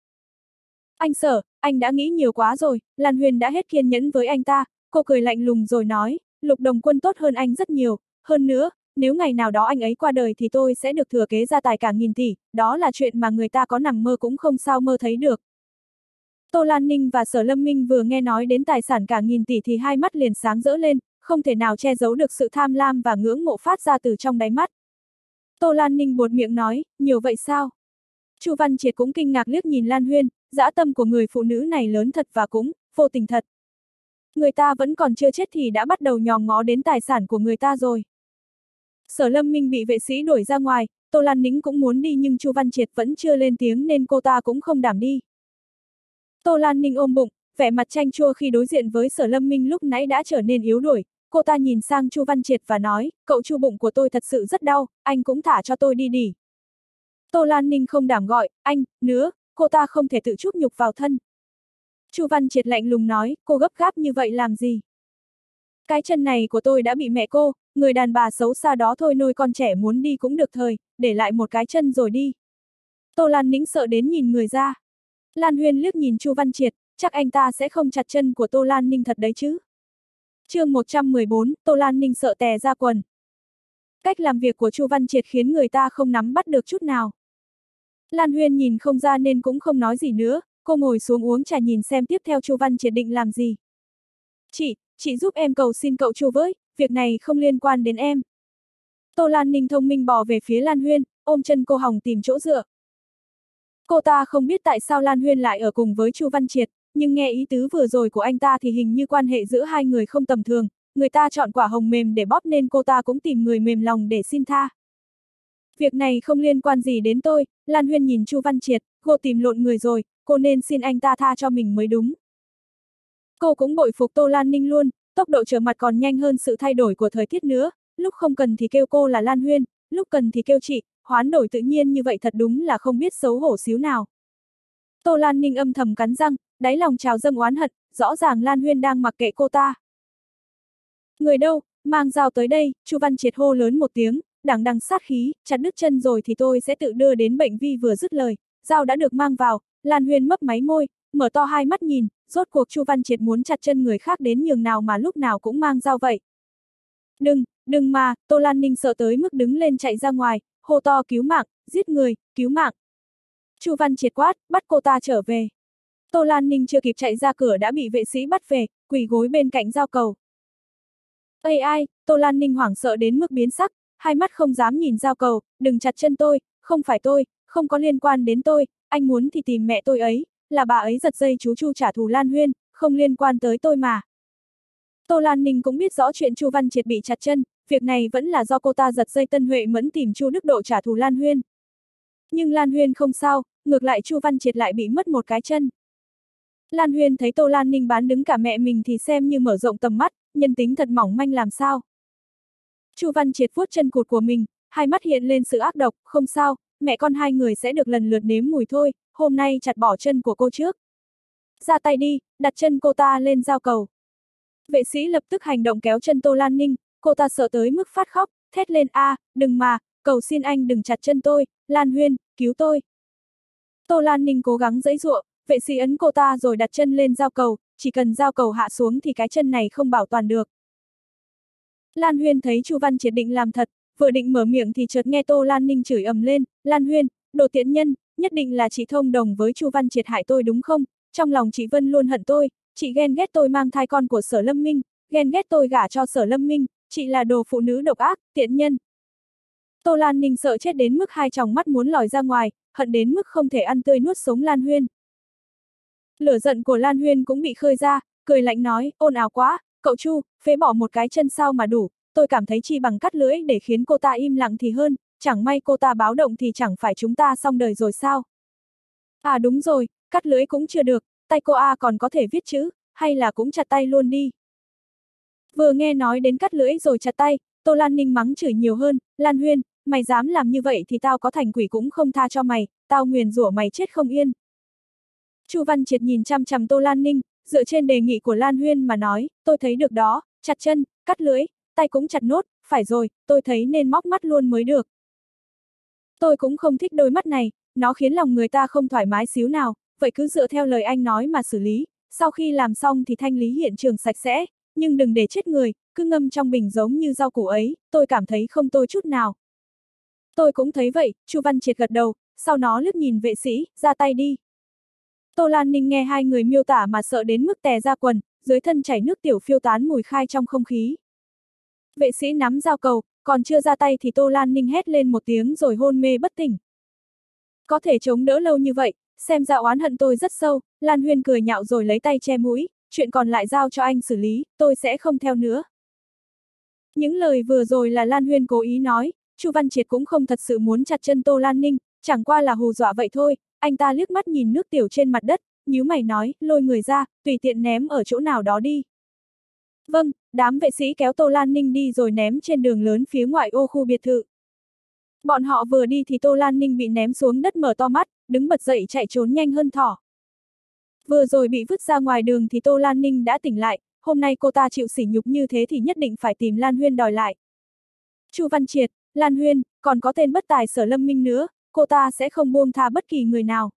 Anh Sở, anh đã nghĩ nhiều quá rồi, Lan Huyên đã hết kiên nhẫn với anh ta, cô cười lạnh lùng rồi nói, Lục Đồng Quân tốt hơn anh rất nhiều, hơn nữa, nếu ngày nào đó anh ấy qua đời thì tôi sẽ được thừa kế gia tài cả nghìn tỷ, đó là chuyện mà người ta có nằm mơ cũng không sao mơ thấy được. Tô Lan Ninh và Sở Lâm Minh vừa nghe nói đến tài sản cả nghìn tỷ thì hai mắt liền sáng rỡ lên, không thể nào che giấu được sự tham lam và ngưỡng mộ phát ra từ trong đáy mắt. Tô Lan Ninh buột miệng nói, nhiều vậy sao? Chu Văn Triệt cũng kinh ngạc liếc nhìn Lan Huyên, dã tâm của người phụ nữ này lớn thật và cũng vô tình thật. Người ta vẫn còn chưa chết thì đã bắt đầu nhòm ngó đến tài sản của người ta rồi. Sở Lâm Minh bị vệ sĩ đuổi ra ngoài, Tô Lan Ninh cũng muốn đi nhưng Chu Văn Triệt vẫn chưa lên tiếng nên cô ta cũng không đảm đi. Tô Lan Ninh ôm bụng, vẻ mặt chanh chua khi đối diện với Sở Lâm Minh lúc nãy đã trở nên yếu đuổi, cô ta nhìn sang Chu Văn Triệt và nói, cậu Chu bụng của tôi thật sự rất đau, anh cũng thả cho tôi đi đi. Tô Lan Ninh không đảm gọi, anh, nữa, cô ta không thể tự chuốc nhục vào thân. Chu Văn Triệt lạnh lùng nói, cô gấp gáp như vậy làm gì? Cái chân này của tôi đã bị mẹ cô, người đàn bà xấu xa đó thôi nuôi con trẻ muốn đi cũng được thời, để lại một cái chân rồi đi. Tô Lan Ninh sợ đến nhìn người ra. Lan Huyên liếc nhìn Chu Văn Triệt, chắc anh ta sẽ không chặt chân của Tô Lan Ninh thật đấy chứ. Chương một trăm mười bốn, Tô Lan Ninh sợ tè ra quần. Cách làm việc của Chu Văn Triệt khiến người ta không nắm bắt được chút nào. Lan Huyên nhìn không ra nên cũng không nói gì nữa, cô ngồi xuống uống trà nhìn xem tiếp theo Chu Văn Triệt định làm gì. Chị, chị giúp em cầu xin cậu Chu với, việc này không liên quan đến em. Tô Lan Ninh thông minh bò về phía Lan Huyên, ôm chân cô hòng tìm chỗ dựa. Cô ta không biết tại sao Lan Huyên lại ở cùng với Chu Văn Triệt, nhưng nghe ý tứ vừa rồi của anh ta thì hình như quan hệ giữa hai người không tầm thường, người ta chọn quả hồng mềm để bóp nên cô ta cũng tìm người mềm lòng để xin tha. Việc này không liên quan gì đến tôi, Lan Huyên nhìn Chu Văn Triệt, cô tìm lộn người rồi, cô nên xin anh ta tha cho mình mới đúng. Cô cũng bội phục Tô Lan Ninh luôn, tốc độ trở mặt còn nhanh hơn sự thay đổi của thời tiết nữa, lúc không cần thì kêu cô là Lan Huyên, lúc cần thì kêu chị, hoán đổi tự nhiên như vậy thật đúng là không biết xấu hổ xíu nào. Tô Lan Ninh âm thầm cắn răng, đáy lòng trào dâng oán hận, rõ ràng Lan Huyên đang mặc kệ cô ta. Người đâu, mang dao tới đây, Chu Văn Triệt hô lớn một tiếng, đằng đằng sát khí, chặt đứt chân rồi thì tôi sẽ tự đưa đến bệnh vi. Vừa dứt lời, dao đã được mang vào, Lan Huyên mấp máy môi, mở to hai mắt nhìn, rốt cuộc Chu Văn Triệt muốn chặt chân người khác đến nhường nào mà lúc nào cũng mang dao vậy. Đừng, đừng mà, Tô Lan Ninh sợ tới mức đứng lên chạy ra ngoài, hô to cứu mạng, giết người, cứu mạng. Chu Văn Triệt quát, bắt cô ta trở về. Tô Lan Ninh chưa kịp chạy ra cửa đã bị vệ sĩ bắt về, quỳ gối bên cạnh dao cầu. Ây ai, Tô Lan Ninh hoảng sợ đến mức biến sắc, hai mắt không dám nhìn dao cầu, đừng chặt chân tôi, không phải tôi, không có liên quan đến tôi, anh muốn thì tìm mẹ tôi ấy, là bà ấy giật dây chú Chu trả thù Lan Huyên, không liên quan tới tôi mà. Tô Lan Ninh cũng biết rõ chuyện Chu Văn Triệt bị chặt chân, việc này vẫn là do cô ta giật dây Tân Huệ Mẫn tìm Chu Đức Độ trả thù Lan Huyên. Nhưng Lan Huyên không sao, ngược lại Chu Văn Triệt lại bị mất một cái chân. Lan Huyên thấy Tô Lan Ninh bán đứng cả mẹ mình thì xem như mở rộng tầm mắt, nhân tính thật mỏng manh làm sao. Chu Văn Triệt vuốt chân cụt của mình, hai mắt hiện lên sự ác độc, không sao, mẹ con hai người sẽ được lần lượt nếm mùi thôi, hôm nay chặt bỏ chân của cô trước. Ra tay đi, đặt chân cô ta lên dao cầu. Vệ sĩ lập tức hành động kéo chân Tô Lan Ninh, cô ta sợ tới mức phát khóc, thét lên a, à, đừng mà, cầu xin anh đừng chặt chân tôi, Lan Huyên, cứu tôi. Tô Lan Ninh cố gắng giãy giụa, vệ sĩ ấn cô ta rồi đặt chân lên dao cầu, chỉ cần dao cầu hạ xuống thì cái chân này không bảo toàn được. Lan Huyên thấy Chu Văn Triệt định làm thật, vừa định mở miệng thì chợt nghe Tô Lan Ninh chửi ầm lên, Lan Huyên, đồ tiện nhân, nhất định là chị thông đồng với Chu Văn Triệt hại tôi đúng không? Trong lòng chị Vân luôn hận tôi, chị ghen ghét tôi mang thai con của Sở Lâm Minh, ghen ghét tôi gả cho Sở Lâm Minh, chị là đồ phụ nữ độc ác, tiện nhân. Tô Lan Ninh sợ chết đến mức hai tròng mắt muốn lòi ra ngoài, hận đến mức không thể ăn tươi nuốt sống Lan Huyên. Lửa giận của Lan Huyên cũng bị khơi ra, cười lạnh nói, ồn ào quá, cậu Chu, phế bỏ một cái chân sao mà đủ, tôi cảm thấy chi bằng cắt lưỡi để khiến cô ta im lặng thì hơn, chẳng may cô ta báo động thì chẳng phải chúng ta xong đời rồi sao. À đúng rồi, cắt lưỡi cũng chưa được, tay cô A còn có thể viết chữ, hay là cũng chặt tay luôn đi. Vừa nghe nói đến cắt lưỡi rồi chặt tay, Tô Lan Ninh mắng chửi nhiều hơn, Lan Huyên, mày dám làm như vậy thì tao có thành quỷ cũng không tha cho mày, tao nguyền rủa mày chết không yên. Chu Văn Triệt nhìn chăm chăm Tô Lan Ninh, dựa trên đề nghị của Lan Huyên mà nói, tôi thấy được đó, chặt chân, cắt lưỡi, tay cũng chặt nốt, phải rồi, tôi thấy nên móc mắt luôn mới được. Tôi cũng không thích đôi mắt này, nó khiến lòng người ta không thoải mái xíu nào, vậy cứ dựa theo lời anh nói mà xử lý, sau khi làm xong thì thanh lý hiện trường sạch sẽ, nhưng đừng để chết người, cứ ngâm trong bình giống như rau củ ấy, tôi cảm thấy không tồi chút nào. Tôi cũng thấy vậy, Chu Văn Triệt gật đầu, sau nó liếc nhìn vệ sĩ, ra tay đi. Tô Lan Ninh nghe hai người miêu tả mà sợ đến mức tè ra quần, dưới thân chảy nước tiểu phiêu tán mùi khai trong không khí. Vệ sĩ nắm dao cầu, còn chưa ra tay thì Tô Lan Ninh hét lên một tiếng rồi hôn mê bất tỉnh. Có thể chống đỡ lâu như vậy, xem ra oán hận tôi rất sâu, Lan Huyên cười nhạo rồi lấy tay che mũi, chuyện còn lại giao cho anh xử lý, tôi sẽ không theo nữa. Những lời vừa rồi là Lan Huyên cố ý nói, Chu Văn Triệt cũng không thật sự muốn chặt chân Tô Lan Ninh, chẳng qua là hù dọa vậy thôi, anh ta liếc mắt nhìn nước tiểu trên mặt đất, nhíu mày nói, lôi người ra, tùy tiện ném ở chỗ nào đó đi. Vâng, đám vệ sĩ kéo Tô Lan Ninh đi rồi ném trên đường lớn phía ngoại ô khu biệt thự. Bọn họ vừa đi thì Tô Lan Ninh bị ném xuống đất mở to mắt, đứng bật dậy chạy trốn nhanh hơn thỏ. Vừa rồi bị vứt ra ngoài đường thì Tô Lan Ninh đã tỉnh lại, hôm nay cô ta chịu sỉ nhục như thế thì nhất định phải tìm Lan Huyên đòi lại. Chu Văn Triệt, Lan Huyên, còn có tên bất tài Sở Lâm Minh nữa, cô ta sẽ không buông tha bất kỳ người nào.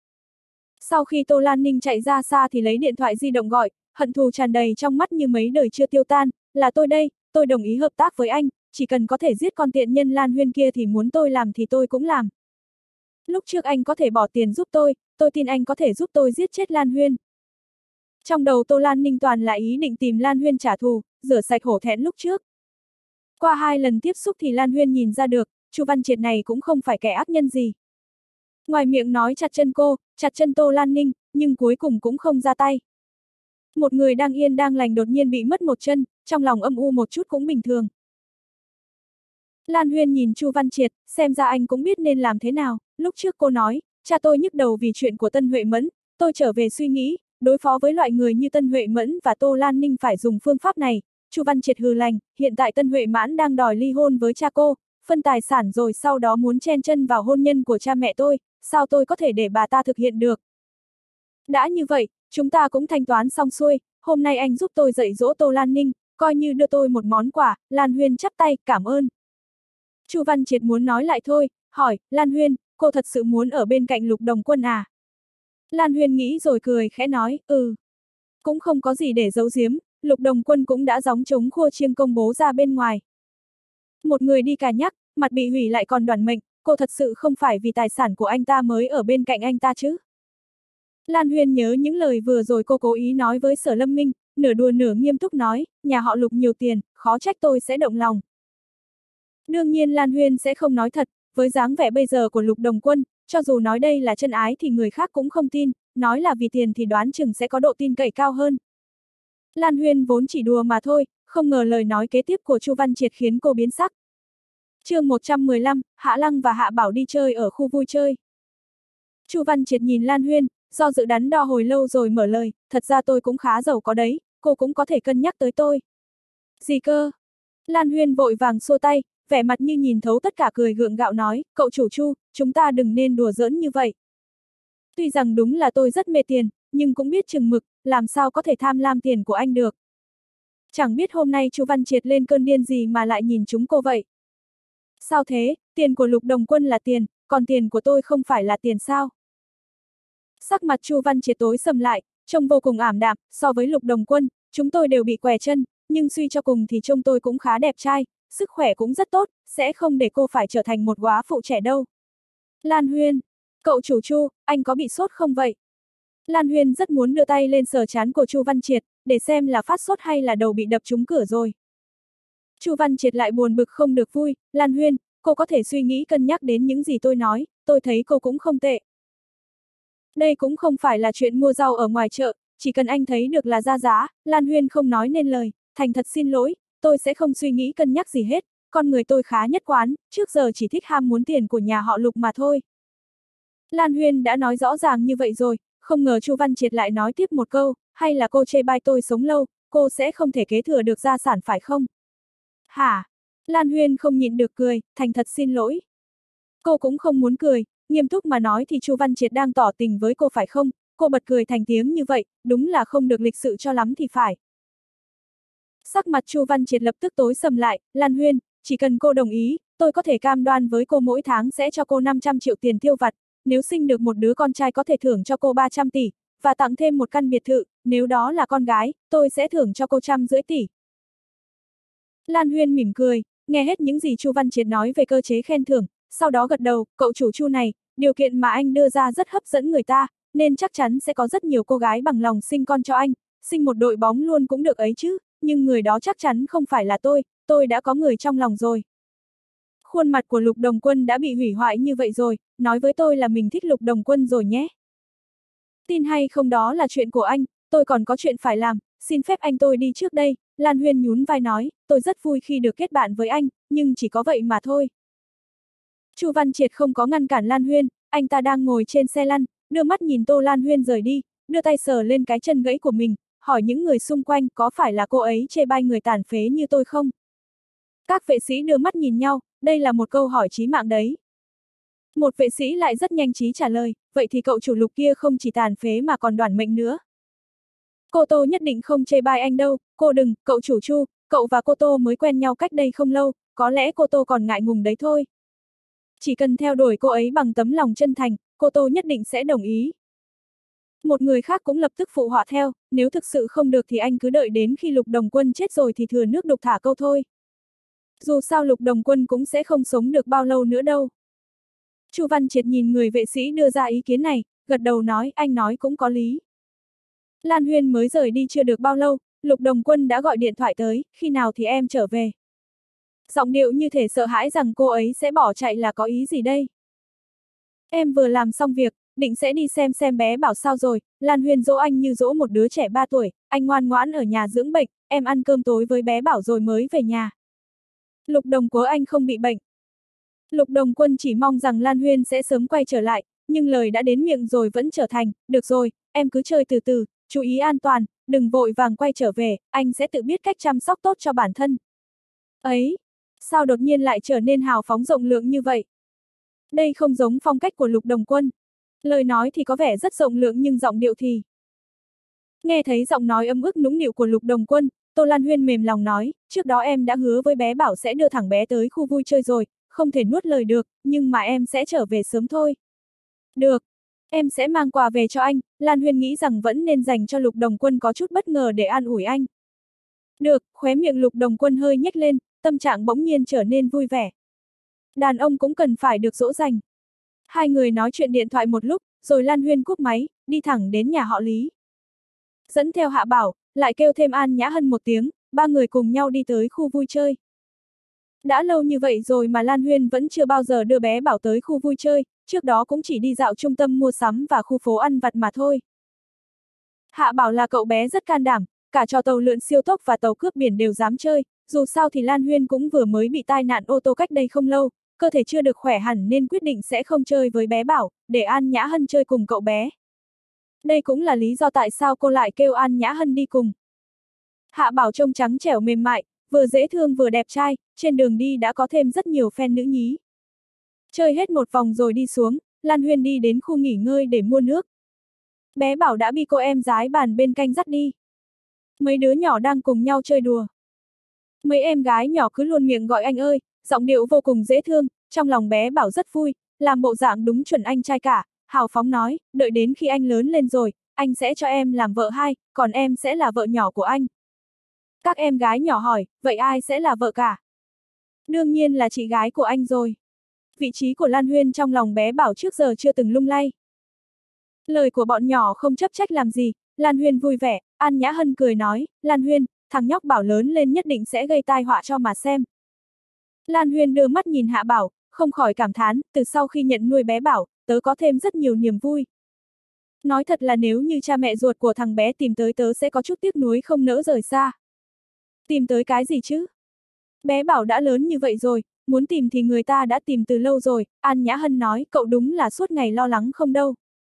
Sau khi Tô Lan Ninh chạy ra xa thì lấy điện thoại di động gọi, hận thù tràn đầy trong mắt như mấy đời chưa tiêu tan, là tôi đây, tôi đồng ý hợp tác với anh, chỉ cần có thể giết con tiện nhân Lan Huyên kia thì muốn tôi làm thì tôi cũng làm. Lúc trước anh có thể bỏ tiền giúp tôi, tôi tin anh có thể giúp tôi giết chết Lan Huyên. Trong đầu Tô Lan Ninh toàn là ý định tìm Lan Huyên trả thù, rửa sạch hổ thẹn lúc trước. Qua hai lần tiếp xúc thì Lan Huyên nhìn ra được, Chu Văn Triệt này cũng không phải kẻ ác nhân gì. Ngoài miệng nói chặt chân cô, chặt chân Tô Lan Ninh, nhưng cuối cùng cũng không ra tay. Một người đang yên đang lành đột nhiên bị mất một chân, trong lòng âm u một chút cũng bình thường. Lan Huyên nhìn Chu Văn Triệt, xem ra anh cũng biết nên làm thế nào, lúc trước cô nói, cha tôi nhức đầu vì chuyện của Tân Huệ Mẫn, tôi trở về suy nghĩ, đối phó với loại người như Tân Huệ Mẫn và Tô Lan Ninh phải dùng phương pháp này. Chu Văn Triệt hừ lạnh, hiện tại Tân Huệ Mãn đang đòi ly hôn với cha cô, phân tài sản rồi sau đó muốn chen chân vào hôn nhân của cha mẹ tôi, sao tôi có thể để bà ta thực hiện được. Đã như vậy, chúng ta cũng thanh toán xong xuôi, hôm nay anh giúp tôi dạy dỗ Tô Lan Ninh, coi như đưa tôi một món quà. Lan Huyên chắp tay, cảm ơn. Chu Văn Triệt muốn nói lại thôi, hỏi, Lan Huyên, cô thật sự muốn ở bên cạnh Lục Đồng Quân à? Lan Huyên nghĩ rồi cười khẽ nói, ừ. Cũng không có gì để giấu giếm, Lục Đồng Quân cũng đã gióng trống khua chiêng công bố ra bên ngoài. Một người đi cà nhắc, mặt bị hủy lại còn đoản mệnh, cô thật sự không phải vì tài sản của anh ta mới ở bên cạnh anh ta chứ? Lan Huyên nhớ những lời vừa rồi cô cố ý nói với Sở Lâm Minh, nửa đùa nửa nghiêm túc nói, nhà họ Lục nhiều tiền, khó trách tôi sẽ động lòng. Đương nhiên Lan Huyên sẽ không nói thật, với dáng vẻ bây giờ của Lục Đồng Quân, cho dù nói đây là chân ái thì người khác cũng không tin, nói là vì tiền thì đoán chừng sẽ có độ tin cậy cao hơn. Lan Huyên vốn chỉ đùa mà thôi, không ngờ lời nói kế tiếp của Chu Văn Triệt khiến cô biến sắc. Chương một trăm mười lăm, Hạ Lăng và Hạ Bảo đi chơi ở khu vui chơi. Chu Văn Triệt nhìn Lan Huyên, do dự đắn đo hồi lâu rồi mở lời, thật ra tôi cũng khá giàu có đấy, cô cũng có thể cân nhắc tới tôi. Gì cơ? Lan Huyên vội vàng xua tay, vẻ mặt như nhìn thấu tất cả cười gượng gạo nói, cậu chủ Chu, chúng ta đừng nên đùa giỡn như vậy. Tuy rằng đúng là tôi rất mê tiền, nhưng cũng biết chừng mực, làm sao có thể tham lam tiền của anh được. Chẳng biết hôm nay Chu Văn Triệt lên cơn điên gì mà lại nhìn chúng cô vậy. Sao thế, tiền của Lục Đồng Quân là tiền, còn tiền của tôi không phải là tiền sao? Sắc mặt Chu Văn Triệt tối sầm lại, trông vô cùng ảm đạm, so với Lục Đồng Quân, chúng tôi đều bị què chân, nhưng suy cho cùng thì trông tôi cũng khá đẹp trai, sức khỏe cũng rất tốt, sẽ không để cô phải trở thành một góa phụ trẻ đâu. Lan Huyên, cậu chủ Chu, anh có bị sốt không vậy? Lan Huyên rất muốn đưa tay lên sờ trán của Chu Văn Triệt, để xem là phát sốt hay là đầu bị đập trúng cửa rồi. Chu Văn Triệt lại buồn bực không được vui, Lan Huyên, cô có thể suy nghĩ cân nhắc đến những gì tôi nói, tôi thấy cô cũng không tệ. Đây cũng không phải là chuyện mua rau ở ngoài chợ, chỉ cần anh thấy được là ra giá. Lan Huyên không nói nên lời, thành thật xin lỗi, tôi sẽ không suy nghĩ cân nhắc gì hết, con người tôi khá nhất quán, trước giờ chỉ thích ham muốn tiền của nhà họ Lục mà thôi. Lan Huyên đã nói rõ ràng như vậy rồi, không ngờ Chu Văn Triệt lại nói tiếp một câu, hay là cô chê bai tôi sống lâu, cô sẽ không thể kế thừa được gia sản phải không? Hả? Lan Huyên không nhịn được cười, thành thật xin lỗi. Cô cũng không muốn cười, nghiêm túc mà nói thì Chu Văn Triệt đang tỏ tình với cô phải không? Cô bật cười thành tiếng như vậy, đúng là không được lịch sự cho lắm thì phải. Sắc mặt Chu Văn Triệt lập tức tối sầm lại, Lan Huyên, chỉ cần cô đồng ý, tôi có thể cam đoan với cô mỗi tháng sẽ cho cô năm trăm triệu tiền tiêu vặt, nếu sinh được một đứa con trai có thể thưởng cho cô ba trăm tỷ, và tặng thêm một căn biệt thự, nếu đó là con gái, tôi sẽ thưởng cho cô trăm rưỡi tỷ. Lan Huyên mỉm cười, nghe hết những gì Chu Văn Triệt nói về cơ chế khen thưởng, sau đó gật đầu, cậu chủ Chu này, điều kiện mà anh đưa ra rất hấp dẫn người ta, nên chắc chắn sẽ có rất nhiều cô gái bằng lòng sinh con cho anh, sinh một đội bóng luôn cũng được ấy chứ, nhưng người đó chắc chắn không phải là tôi, tôi đã có người trong lòng rồi. Khuôn mặt của Lục Đồng Quân đã bị hủy hoại như vậy rồi, nói với tôi là mình thích Lục Đồng Quân rồi nhé. Tin hay không đó là chuyện của anh, tôi còn có chuyện phải làm, xin phép anh tôi đi trước đây. Lan Huyên nhún vai nói, tôi rất vui khi được kết bạn với anh, nhưng chỉ có vậy mà thôi. Chu Văn Triệt không có ngăn cản Lan Huyên, anh ta đang ngồi trên xe lăn, đưa mắt nhìn Tô Lan Huyên rời đi, đưa tay sờ lên cái chân gãy của mình, hỏi những người xung quanh có phải là cô ấy chê bai người tàn phế như tôi không? Các vệ sĩ đưa mắt nhìn nhau, đây là một câu hỏi chí mạng đấy. Một vệ sĩ lại rất nhanh trí trả lời, vậy thì cậu chủ Lục kia không chỉ tàn phế mà còn đoản mệnh nữa. Cô Tô nhất định không chê bai anh đâu, cô đừng, cậu chủ Chu, cậu và cô Tô mới quen nhau cách đây không lâu, có lẽ cô Tô còn ngại ngùng đấy thôi. Chỉ cần theo đuổi cô ấy bằng tấm lòng chân thành, cô Tô nhất định sẽ đồng ý. Một người khác cũng lập tức phụ họa theo, nếu thực sự không được thì anh cứ đợi đến khi Lục Đồng Quân chết rồi thì thừa nước đục thả câu thôi. Dù sao Lục Đồng Quân cũng sẽ không sống được bao lâu nữa đâu. Chu Văn Triệt nhìn người vệ sĩ đưa ra ý kiến này, gật đầu nói, anh nói cũng có lý. Lan Huyên mới rời đi chưa được bao lâu, Lục Đồng Quân đã gọi điện thoại tới, khi nào thì em trở về. Giọng điệu như thể sợ hãi rằng cô ấy sẽ bỏ chạy là có ý gì đây? Em vừa làm xong việc, định sẽ đi xem xem bé Bảo sao rồi, Lan Huyên dỗ anh như dỗ một đứa trẻ ba tuổi, anh ngoan ngoãn ở nhà dưỡng bệnh, em ăn cơm tối với bé Bảo rồi mới về nhà. Lục Đồng của anh không bị bệnh. Lục Đồng Quân chỉ mong rằng Lan Huyên sẽ sớm quay trở lại, nhưng lời đã đến miệng rồi vẫn trở thành, được rồi, em cứ chơi từ từ, chú ý an toàn, đừng vội vàng quay trở về, anh sẽ tự biết cách chăm sóc tốt cho bản thân. Ấy, sao đột nhiên lại trở nên hào phóng rộng lượng như vậy? Đây không giống phong cách của Lục Đồng Quân. Lời nói thì có vẻ rất rộng lượng nhưng giọng điệu thì... Nghe thấy giọng nói ấm ức nũng nịu của Lục Đồng Quân, Tô Lan Huyên mềm lòng nói, trước đó em đã hứa với bé Bảo sẽ đưa thằng bé tới khu vui chơi rồi, không thể nuốt lời được, nhưng mà em sẽ trở về sớm thôi. Được, em sẽ mang quà về cho anh, Lan Huyên nghĩ rằng vẫn nên dành cho Lục Đồng Quân có chút bất ngờ để an ủi anh. Được, khóe miệng Lục Đồng Quân hơi nhếch lên, tâm trạng bỗng nhiên trở nên vui vẻ. Đàn ông cũng cần phải được dỗ dành. Hai người nói chuyện điện thoại một lúc, rồi Lan Huyên cúp máy, đi thẳng đến nhà họ Lý. Dẫn theo Hạ Bảo, lại kêu thêm An Nhã Hân một tiếng, ba người cùng nhau đi tới khu vui chơi. Đã lâu như vậy rồi mà Lan Huyên vẫn chưa bao giờ đưa bé Bảo tới khu vui chơi, trước đó cũng chỉ đi dạo trung tâm mua sắm và khu phố ăn vặt mà thôi. Hạ Bảo là cậu bé rất can đảm, cả trò tàu lượn siêu tốc và tàu cướp biển đều dám chơi, dù sao thì Lan Huyên cũng vừa mới bị tai nạn ô tô cách đây không lâu, cơ thể chưa được khỏe hẳn nên quyết định sẽ không chơi với bé Bảo, để An Nhã Hân chơi cùng cậu bé. Đây cũng là lý do tại sao cô lại kêu An Nhã Hân đi cùng. Hạ Bảo trông trắng trẻo mềm mại, vừa dễ thương vừa đẹp trai, trên đường đi đã có thêm rất nhiều fan nữ nhí. Chơi hết một vòng rồi đi xuống, Lan Huyên đi đến khu nghỉ ngơi để mua nước. Bé Bảo đã bị cô em gái bàn bên cạnh dắt đi. Mấy đứa nhỏ đang cùng nhau chơi đùa. Mấy em gái nhỏ cứ luôn miệng gọi anh ơi, giọng điệu vô cùng dễ thương, trong lòng bé Bảo rất vui, làm bộ dạng đúng chuẩn anh trai cả, hào phóng nói, đợi đến khi anh lớn lên rồi, anh sẽ cho em làm vợ hai, còn em sẽ là vợ nhỏ của anh. Các em gái nhỏ hỏi, vậy ai sẽ là vợ cả? Đương nhiên là chị gái của anh rồi. Vị trí của Lan Huyên trong lòng bé Bảo trước giờ chưa từng lung lay. Lời của bọn nhỏ không chấp trách làm gì, Lan Huyên vui vẻ, An Nhã Hân cười nói, Lan Huyên, thằng nhóc Bảo lớn lên nhất định sẽ gây tai họa cho mà xem. Lan Huyên đưa mắt nhìn Hạ Bảo, không khỏi cảm thán, từ sau khi nhận nuôi bé Bảo, tớ có thêm rất nhiều niềm vui. Nói thật là nếu như cha mẹ ruột của thằng bé tìm tới tớ sẽ có chút tiếc nuối không nỡ rời xa. Tìm tới cái gì chứ? Bé Bảo đã lớn như vậy rồi, muốn tìm thì người ta đã tìm từ lâu rồi, An Nhã Hân nói, cậu đúng là suốt ngày lo lắng không đâu.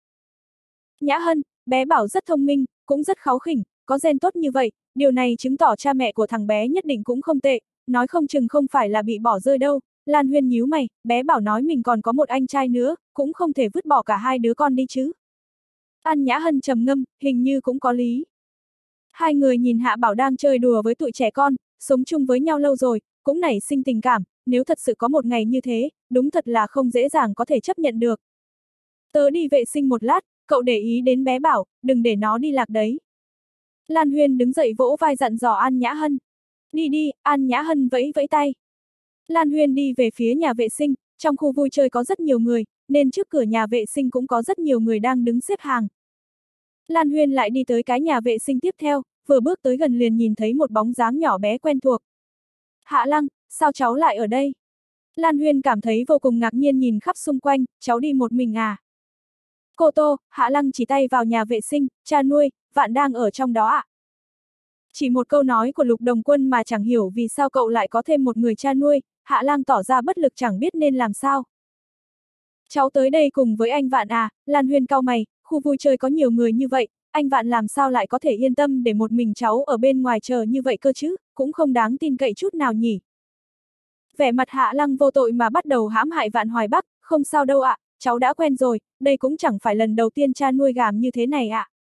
Nhã Hân, bé Bảo rất thông minh, cũng rất kháu khỉnh, có gen tốt như vậy, điều này chứng tỏ cha mẹ của thằng bé nhất định cũng không tệ, nói không chừng không phải là bị bỏ rơi đâu. Lan Huyên nhíu mày, bé Bảo nói mình còn có một anh trai nữa, cũng không thể vứt bỏ cả hai đứa con đi chứ. An Nhã Hân trầm ngâm, hình như cũng có lý. Hai người nhìn Hạ Bảo đang chơi đùa với tụi trẻ con, sống chung với nhau lâu rồi, cũng nảy sinh tình cảm, nếu thật sự có một ngày như thế, đúng thật là không dễ dàng có thể chấp nhận được. Tớ đi vệ sinh một lát, cậu để ý đến bé Bảo, đừng để nó đi lạc đấy. Lan Huyên đứng dậy vỗ vai dặn dò An Nhã Hân. Đi đi, An Nhã Hân vẫy vẫy tay. Lan Huyên đi về phía nhà vệ sinh, trong khu vui chơi có rất nhiều người, nên trước cửa nhà vệ sinh cũng có rất nhiều người đang đứng xếp hàng. Lan Huyên lại đi tới cái nhà vệ sinh tiếp theo, vừa bước tới gần liền nhìn thấy một bóng dáng nhỏ bé quen thuộc. Hạ Lăng, sao cháu lại ở đây? Lan Huyên cảm thấy vô cùng ngạc nhiên nhìn khắp xung quanh, cháu đi một mình à? Cô Tô, Hạ Lăng chỉ tay vào nhà vệ sinh, cha nuôi, Vạn đang ở trong đó ạ. À? Chỉ một câu nói của Lục Đồng Quân mà chẳng hiểu vì sao cậu lại có thêm một người cha nuôi, Hạ Lăng tỏ ra bất lực chẳng biết nên làm sao. Cháu tới đây cùng với anh Vạn à, Lan Huyên cau mày, khu vui chơi có nhiều người như vậy, anh Vạn làm sao lại có thể yên tâm để một mình cháu ở bên ngoài chờ như vậy cơ chứ, cũng không đáng tin cậy chút nào nhỉ. Vẻ mặt Hạ Lăng vô tội mà bắt đầu hãm hại Vạn Hoài Bắc, không sao đâu ạ, à, cháu đã quen rồi, đây cũng chẳng phải lần đầu tiên cha nuôi gàm như thế này ạ. À.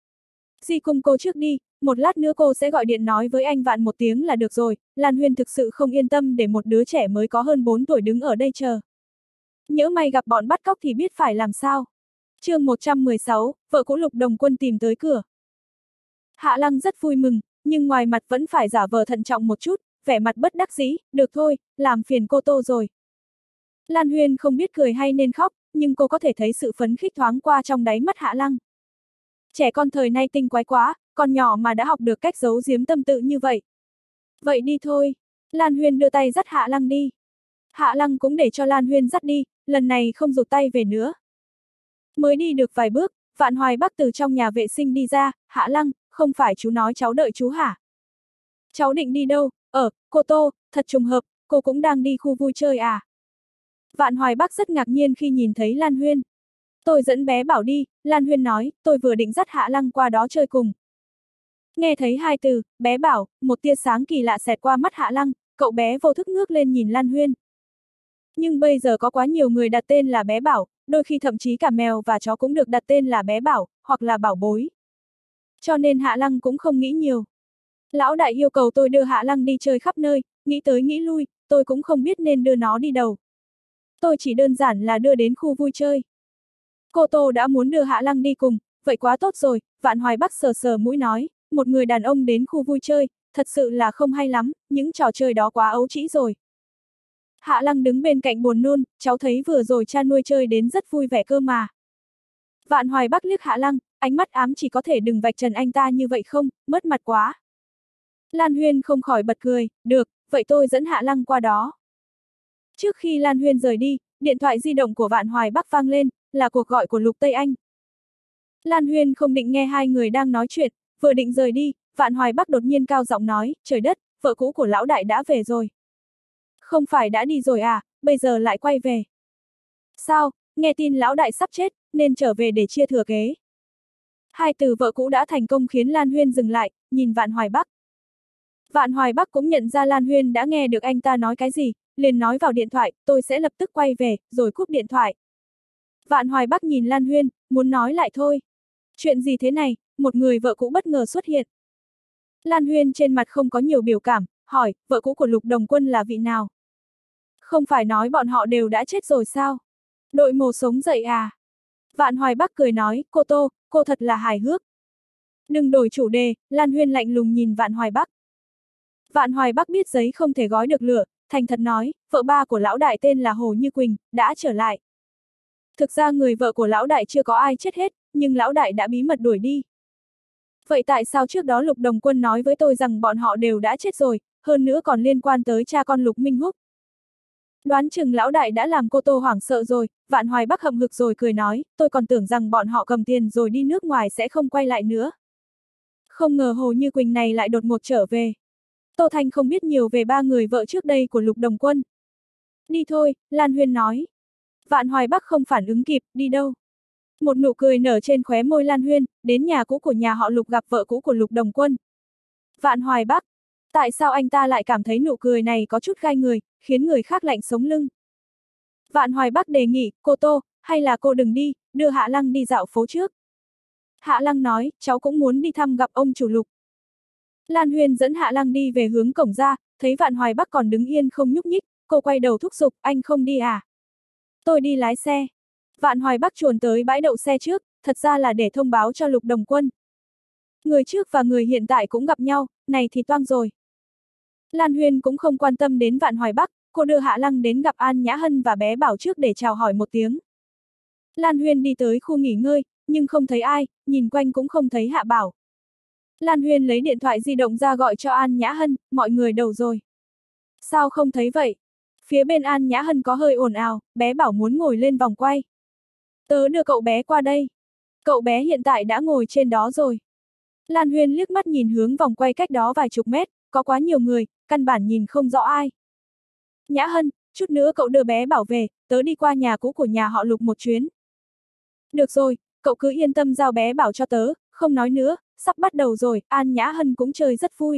Di cùng cô trước đi, một lát nữa cô sẽ gọi điện nói với anh Vạn một tiếng là được rồi, Lan Huyên thực sự không yên tâm để một đứa trẻ mới có hơn bốn tuổi đứng ở đây chờ. Nhỡ may gặp bọn bắt cóc thì biết phải làm sao. Chương một trăm mười sáu, vợ cũ Lục Đồng Quân tìm tới cửa. Hạ Lăng rất vui mừng, nhưng ngoài mặt vẫn phải giả vờ thận trọng một chút, vẻ mặt bất đắc dĩ, được thôi, làm phiền cô Tô rồi. Lan Huyên không biết cười hay nên khóc, nhưng cô có thể thấy sự phấn khích thoáng qua trong đáy mắt Hạ Lăng. Trẻ con thời nay tinh quái quá, con nhỏ mà đã học được cách giấu giếm tâm tự như vậy. Vậy đi thôi. Lan Huyên đưa tay dắt Hạ Lăng đi. Hạ Lăng cũng để cho Lan Huyên dắt đi, lần này không rụt tay về nữa. Mới đi được vài bước, Vạn Hoài Bắc từ trong nhà vệ sinh đi ra, Hạ Lăng, không phải chú nói cháu đợi chú hả? Cháu định đi đâu? Ở, Cô Tô, thật trùng hợp, cô cũng đang đi khu vui chơi à? Vạn Hoài Bắc rất ngạc nhiên khi nhìn thấy Lan Huyên. Tôi dẫn bé Bảo đi, Lan Huyên nói, tôi vừa định dắt Hạ Lăng qua đó chơi cùng. Nghe thấy hai từ, bé Bảo, một tia sáng kỳ lạ xẹt qua mắt Hạ Lăng, cậu bé vô thức ngước lên nhìn Lan Huyên. Nhưng bây giờ có quá nhiều người đặt tên là bé Bảo, đôi khi thậm chí cả mèo và chó cũng được đặt tên là bé Bảo, hoặc là Bảo Bối. Cho nên Hạ Lăng cũng không nghĩ nhiều. Lão đại yêu cầu tôi đưa Hạ Lăng đi chơi khắp nơi, nghĩ tới nghĩ lui, tôi cũng không biết nên đưa nó đi đâu. Tôi chỉ đơn giản là đưa đến khu vui chơi. Cô Tô đã muốn đưa Hạ Lăng đi cùng, vậy quá tốt rồi, Vạn Hoài Bắc sờ sờ mũi nói, một người đàn ông đến khu vui chơi, thật sự là không hay lắm, những trò chơi đó quá ấu trĩ rồi. Hạ Lăng đứng bên cạnh buồn nôn, cháu thấy vừa rồi cha nuôi chơi đến rất vui vẻ cơ mà. Vạn Hoài Bắc liếc Hạ Lăng, ánh mắt ám chỉ có thể đừng vạch trần anh ta như vậy không, mất mặt quá. Lan Huyên không khỏi bật cười, được, vậy tôi dẫn Hạ Lăng qua đó. Trước khi Lan Huyên rời đi, điện thoại di động của Vạn Hoài Bắc vang lên, là cuộc gọi của Lục Tây Anh. Lan Huyên không định nghe hai người đang nói chuyện, vừa định rời đi, Vạn Hoài Bắc đột nhiên cao giọng nói, trời đất, vợ cũ của lão đại đã về rồi. Không phải đã đi rồi à, bây giờ lại quay về. Sao, nghe tin lão đại sắp chết, nên trở về để chia thừa kế. Hai từ vợ cũ đã thành công khiến Lan Huyên dừng lại, nhìn Vạn Hoài Bắc. Vạn Hoài Bắc cũng nhận ra Lan Huyên đã nghe được anh ta nói cái gì, liền nói vào điện thoại, tôi sẽ lập tức quay về, rồi cúp điện thoại. Vạn Hoài Bắc nhìn Lan Huyên, muốn nói lại thôi. Chuyện gì thế này, một người vợ cũ bất ngờ xuất hiện. Lan Huyên trên mặt không có nhiều biểu cảm, hỏi, vợ cũ của Lục Đồng Quân là vị nào? Không phải nói bọn họ đều đã chết rồi sao? Đội mồ sống dậy à? Vạn Hoài Bắc cười nói, cô Tô, cô thật là hài hước. Đừng đổi chủ đề, Lan Huyên lạnh lùng nhìn Vạn Hoài Bắc. Vạn Hoài Bắc biết giấy không thể gói được lửa, thành thật nói, vợ ba của lão đại tên là Hồ Như Quỳnh, đã trở lại. Thực ra người vợ của lão đại chưa có ai chết hết, nhưng lão đại đã bí mật đuổi đi. Vậy tại sao trước đó Lục Đồng Quân nói với tôi rằng bọn họ đều đã chết rồi, hơn nữa còn liên quan tới cha con Lục Minh Húc? Đoán chừng lão đại đã làm cô Tô hoảng sợ rồi, Vạn Hoài Bắc hậm hực rồi cười nói, tôi còn tưởng rằng bọn họ cầm tiền rồi đi nước ngoài sẽ không quay lại nữa. Không ngờ Hồ Như Quỳnh này lại đột ngột trở về. Tô Thanh không biết nhiều về ba người vợ trước đây của Lục Đồng Quân. Đi thôi, Lan Huyên nói. Vạn Hoài Bắc không phản ứng kịp, đi đâu? Một nụ cười nở trên khóe môi Lan Huyên, đến nhà cũ của nhà họ Lục gặp vợ cũ của Lục Đồng Quân. Vạn Hoài Bắc, tại sao anh ta lại cảm thấy nụ cười này có chút gai người, khiến người khác lạnh sống lưng? Vạn Hoài Bắc đề nghị, cô Tô, hay là cô đừng đi, đưa Hạ Lăng đi dạo phố trước. Hạ Lăng nói, cháu cũng muốn đi thăm gặp ông chủ Lục. Lan Huyên dẫn Hạ Lăng đi về hướng cổng ra, thấy Vạn Hoài Bắc còn đứng yên không nhúc nhích, cô quay đầu thúc giục, anh không đi à? Tôi đi lái xe. Vạn Hoài Bắc chuồn tới bãi đậu xe trước, thật ra là để thông báo cho Lục Đồng Quân. Người trước và người hiện tại cũng gặp nhau, này thì toang rồi. Lan Huyên cũng không quan tâm đến Vạn Hoài Bắc, cô đưa Hạ Lăng đến gặp An Nhã Hân và bé Bảo trước để chào hỏi một tiếng. Lan Huyên đi tới khu nghỉ ngơi, nhưng không thấy ai, nhìn quanh cũng không thấy Hạ Bảo. Lan Huyên lấy điện thoại di động ra gọi cho An Nhã Hân, mọi người đâu rồi? Sao không thấy vậy? Phía bên An Nhã Hân có hơi ồn ào, bé Bảo muốn ngồi lên vòng quay. Tớ đưa cậu bé qua đây. Cậu bé hiện tại đã ngồi trên đó rồi. Lan Huyên liếc mắt nhìn hướng vòng quay cách đó vài chục mét, có quá nhiều người, căn bản nhìn không rõ ai. Nhã Hân, chút nữa cậu đưa bé Bảo về, tớ đi qua nhà cũ của nhà họ Lục một chuyến. Được rồi, cậu cứ yên tâm giao bé Bảo cho tớ, không nói nữa, sắp bắt đầu rồi, An Nhã Hân cũng chơi rất vui.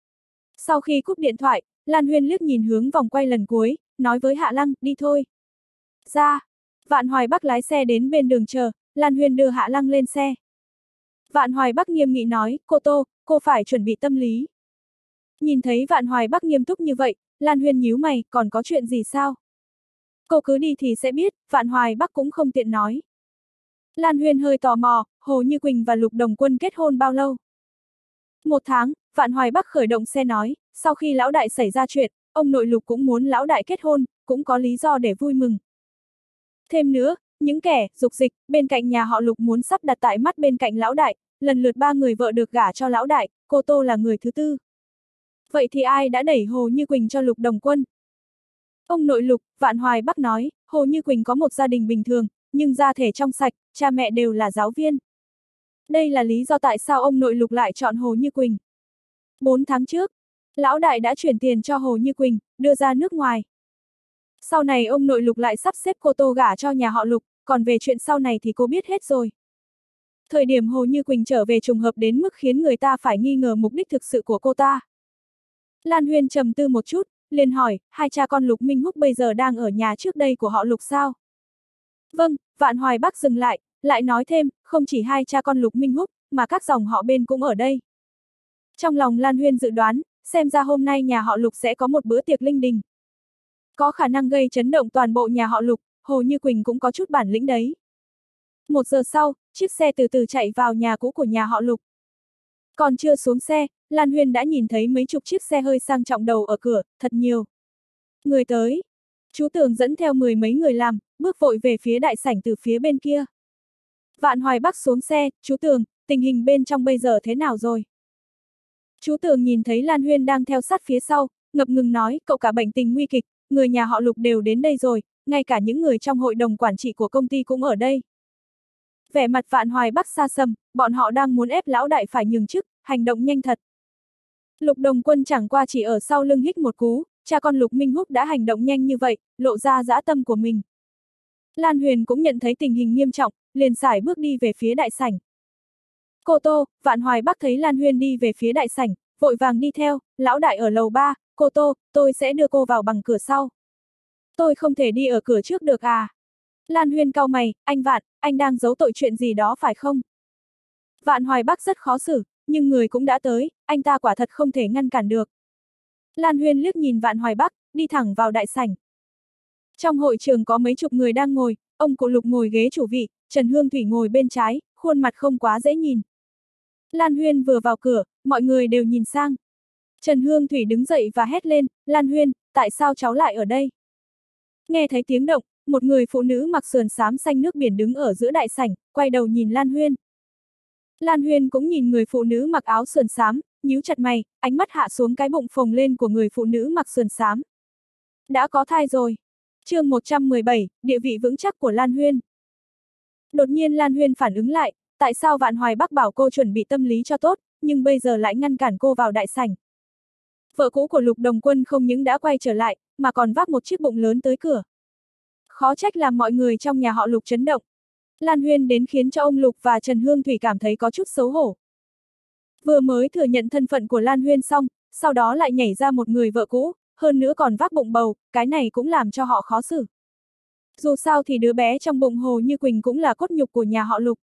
Sau khi cúp điện thoại, Lan Huyên liếc nhìn hướng vòng quay lần cuối, nói với Hạ Lăng, đi thôi. Ra. Vạn Hoài Bắc lái xe đến bên đường chờ, Lan Huyên đưa Hạ Lăng lên xe. Vạn Hoài Bắc nghiêm nghị nói, cô Tô, cô phải chuẩn bị tâm lý. Nhìn thấy Vạn Hoài Bắc nghiêm túc như vậy, Lan Huyên nhíu mày, còn có chuyện gì sao? Cô cứ đi thì sẽ biết, Vạn Hoài Bắc cũng không tiện nói. Lan Huyên hơi tò mò, Hồ Như Quỳnh và Lục Đồng Quân kết hôn bao lâu? Một tháng, Vạn Hoài Bắc khởi động xe nói, sau khi lão đại xảy ra chuyện, ông nội Lục cũng muốn lão đại kết hôn, cũng có lý do để vui mừng. Thêm nữa, những kẻ dục dịch bên cạnh nhà họ Lục muốn sắp đặt tại mắt bên cạnh lão đại, lần lượt ba người vợ được gả cho lão đại, cô Tô là người thứ tư. Vậy thì ai đã đẩy Hồ Như Quỳnh cho Lục Đồng Quân? Ông nội Lục, Vạn Hoài Bắc nói, Hồ Như Quỳnh có một gia đình bình thường, nhưng gia thể trong sạch, cha mẹ đều là giáo viên. Đây là lý do tại sao ông nội Lục lại chọn Hồ Như Quỳnh. Bốn tháng trước, lão đại đã chuyển tiền cho Hồ Như Quỳnh, đưa ra nước ngoài. Sau này ông nội Lục lại sắp xếp cô Tô gả cho nhà họ Lục, còn về chuyện sau này thì cô biết hết rồi. Thời điểm Hồ Như Quỳnh trở về trùng hợp đến mức khiến người ta phải nghi ngờ mục đích thực sự của cô ta. Lan Huyên trầm tư một chút, liền hỏi, hai cha con Lục Minh Húc bây giờ đang ở nhà trước đây của họ Lục sao? Vâng, Vạn Hoài Bắc dừng lại, lại nói thêm, không chỉ hai cha con Lục Minh Húc, mà các dòng họ bên cũng ở đây. Trong lòng Lan Huyên dự đoán, xem ra hôm nay nhà họ Lục sẽ có một bữa tiệc linh đình. Có khả năng gây chấn động toàn bộ nhà họ Lục, Hồ Như Quỳnh cũng có chút bản lĩnh đấy. Một giờ sau, chiếc xe từ từ chạy vào nhà cũ của nhà họ Lục. Còn chưa xuống xe, Lan Huyên đã nhìn thấy mấy chục chiếc xe hơi sang trọng đầu ở cửa, thật nhiều. Người tới. Chú Tường dẫn theo mười mấy người làm, bước vội về phía đại sảnh từ phía bên kia. Vạn Hoài Bắc xuống xe, chú Tường, tình hình bên trong bây giờ thế nào rồi? Chú Tường nhìn thấy Lan Huyên đang theo sát phía sau, ngập ngừng nói, cậu cả bệnh tình nguy kịch, người nhà họ Lục đều đến đây rồi, ngay cả những người trong hội đồng quản trị của công ty cũng ở đây. Vẻ mặt Vạn Hoài Bắc xa xăm, bọn họ đang muốn ép lão đại phải nhường chức, hành động nhanh thật. Lục Đồng Quân chẳng qua chỉ ở sau lưng hít một cú, cha con Lục Minh Húc đã hành động nhanh như vậy, lộ ra dã tâm của mình. Lan Huyền cũng nhận thấy tình hình nghiêm trọng, liền sải bước đi về phía đại sảnh. Cô Tô, Vạn Hoài Bắc thấy Lan Huyền đi về phía đại sảnh, vội vàng đi theo, lão đại ở lầu ba, cô Tô, tôi sẽ đưa cô vào bằng cửa sau. Tôi không thể đi ở cửa trước được à? Lan Huyền cau mày, anh Vạn, anh đang giấu tội chuyện gì đó phải không? Vạn Hoài Bắc rất khó xử, nhưng người cũng đã tới, anh ta quả thật không thể ngăn cản được. Lan Huyền liếc nhìn Vạn Hoài Bắc, đi thẳng vào đại sảnh. Trong hội trường có mấy chục người đang ngồi, ông cụ Lục ngồi ghế chủ vị, Trần Hương Thủy ngồi bên trái, khuôn mặt không quá dễ nhìn. Lan Huyền vừa vào cửa, mọi người đều nhìn sang. Trần Hương Thủy đứng dậy và hét lên, Lan Huyền, tại sao cháu lại ở đây? Nghe thấy tiếng động, một người phụ nữ mặc sườn xám xanh nước biển đứng ở giữa đại sảnh, quay đầu nhìn Lan Huyền. Lan Huyền cũng nhìn người phụ nữ mặc áo sườn xám, nhíu chặt mày, ánh mắt hạ xuống cái bụng phồng lên của người phụ nữ mặc sườn xám. Đã có thai rồi. Chương một trăm mười bảy, địa vị vững chắc của Lan Huyền. Đột nhiên Lan Huyền phản ứng lại, tại sao Vạn Hoài Bắc bảo cô chuẩn bị tâm lý cho tốt, nhưng bây giờ lại ngăn cản cô vào đại sảnh. Vợ cũ của Lục Đồng Quân không những đã quay trở lại, mà còn vác một chiếc bụng lớn tới cửa. Khó trách làm mọi người trong nhà họ Lục chấn động. Lan Huyền đến khiến cho ông Lục và Trần Hương Thủy cảm thấy có chút xấu hổ. Vừa mới thừa nhận thân phận của Lan Huyền xong, sau đó lại nhảy ra một người vợ cũ, hơn nữa còn vác bụng bầu, cái này cũng làm cho họ khó xử. Dù sao thì đứa bé trong bụng Hồ Như Quỳnh cũng là cốt nhục của nhà họ Lục.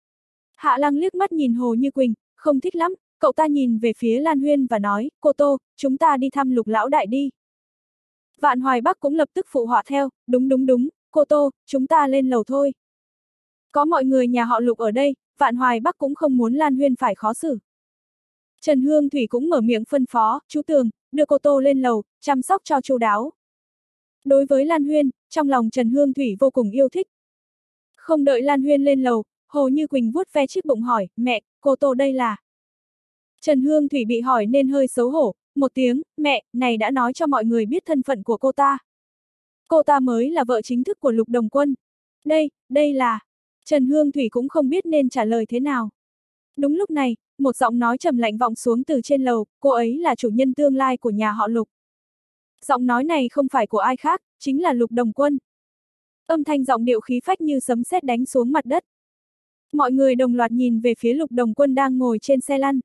Hạ Lăng liếc mắt nhìn Hồ Như Quỳnh, không thích lắm, cậu ta nhìn về phía Lan Huyền và nói, cô Tô, chúng ta đi thăm Lục lão đại đi. Vạn Hoài Bắc cũng lập tức phụ họa theo, đúng đúng đúng, cô Tô, chúng ta lên lầu thôi. Có mọi người nhà họ Lục ở đây, Vạn Hoài Bắc cũng không muốn Lan Huyền phải khó xử. Trần Hương Thủy cũng mở miệng phân phó, chú Tường, đưa cô Tô lên lầu, chăm sóc cho chu đáo. Đối với Lan Huyền, trong lòng Trần Hương Thủy vô cùng yêu thích. Không đợi Lan Huyền lên lầu, Hồ Như Quỳnh vuốt ve chiếc bụng hỏi, mẹ, cô Tô đây là... Trần Hương Thủy bị hỏi nên hơi xấu hổ, một tiếng, mẹ, này đã nói cho mọi người biết thân phận của cô ta. Cô ta mới là vợ chính thức của Lục Đồng Quân. Đây, đây là... Trần Hương Thủy cũng không biết nên trả lời thế nào. Đúng lúc này, một giọng nói trầm lạnh vọng xuống từ trên lầu, cô ấy là chủ nhân tương lai của nhà họ Lục. Giọng nói này không phải của ai khác, chính là Lục Đồng Quân. Âm thanh giọng điệu khí phách như sấm sét đánh xuống mặt đất. Mọi người đồng loạt nhìn về phía Lục Đồng Quân đang ngồi trên xe lăn.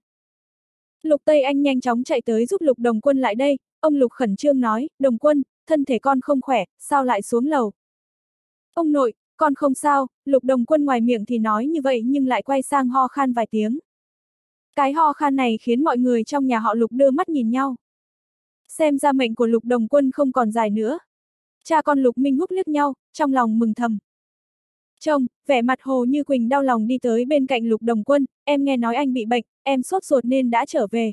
Lục Tây Anh nhanh chóng chạy tới giúp Lục Đồng Quân lại đây, ông Lục khẩn trương nói, Đồng Quân, thân thể con không khỏe, sao lại xuống lầu? Ông nội, con không sao, Lục Đồng Quân ngoài miệng thì nói như vậy nhưng lại quay sang ho khan vài tiếng. Cái ho khan này khiến mọi người trong nhà họ Lục đưa mắt nhìn nhau. Xem ra mệnh của Lục Đồng Quân không còn dài nữa. Cha con Lục Minh Húc liếc nhau, trong lòng mừng thầm. Chồng, vẻ mặt Hồ Như Quỳnh đau lòng đi tới bên cạnh Lục Đồng Quân, em nghe nói anh bị bệnh, em sốt ruột nên đã trở về.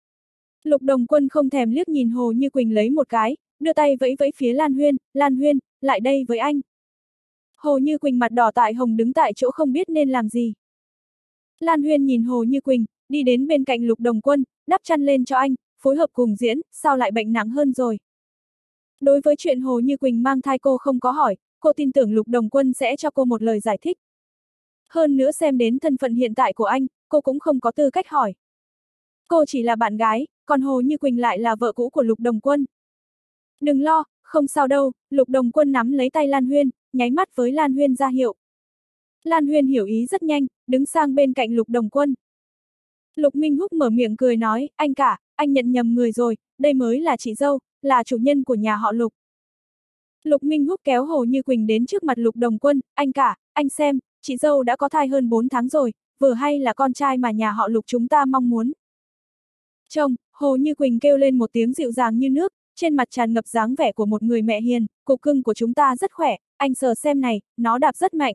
Lục Đồng Quân không thèm liếc nhìn Hồ Như Quỳnh lấy một cái, đưa tay vẫy vẫy phía Lan Huyền, Lan Huyền, lại đây với anh. Hồ Như Quỳnh mặt đỏ tại hồng đứng tại chỗ không biết nên làm gì. Lan Huyền nhìn Hồ Như Quỳnh, đi đến bên cạnh Lục Đồng Quân, đắp chăn lên cho anh, phối hợp cùng diễn, sao lại bệnh nặng hơn rồi. Đối với chuyện Hồ Như Quỳnh mang thai cô không có hỏi, cô tin tưởng Lục Đồng Quân sẽ cho cô một lời giải thích. Hơn nữa xem đến thân phận hiện tại của anh, cô cũng không có tư cách hỏi. Cô chỉ là bạn gái, còn Hồ Như Quỳnh lại là vợ cũ của Lục Đồng Quân. Đừng lo, không sao đâu, Lục Đồng Quân nắm lấy tay Lan Huyên, nháy mắt với Lan Huyên ra hiệu. Lan Huyên hiểu ý rất nhanh, đứng sang bên cạnh Lục Đồng Quân. Lục Minh Húc mở miệng cười nói, anh cả, anh nhận nhầm người rồi, đây mới là chị dâu, là chủ nhân của nhà họ Lục. Lục Minh Húc kéo Hồ Như Quỳnh đến trước mặt Lục Đồng Quân, anh cả, anh xem, chị dâu đã có thai hơn bốn tháng rồi, vừa hay là con trai mà nhà họ Lục chúng ta mong muốn. Chồng, Hồ Như Quỳnh kêu lên một tiếng dịu dàng như nước, trên mặt tràn ngập dáng vẻ của một người mẹ hiền, cục cưng của chúng ta rất khỏe, anh sờ xem này, nó đạp rất mạnh.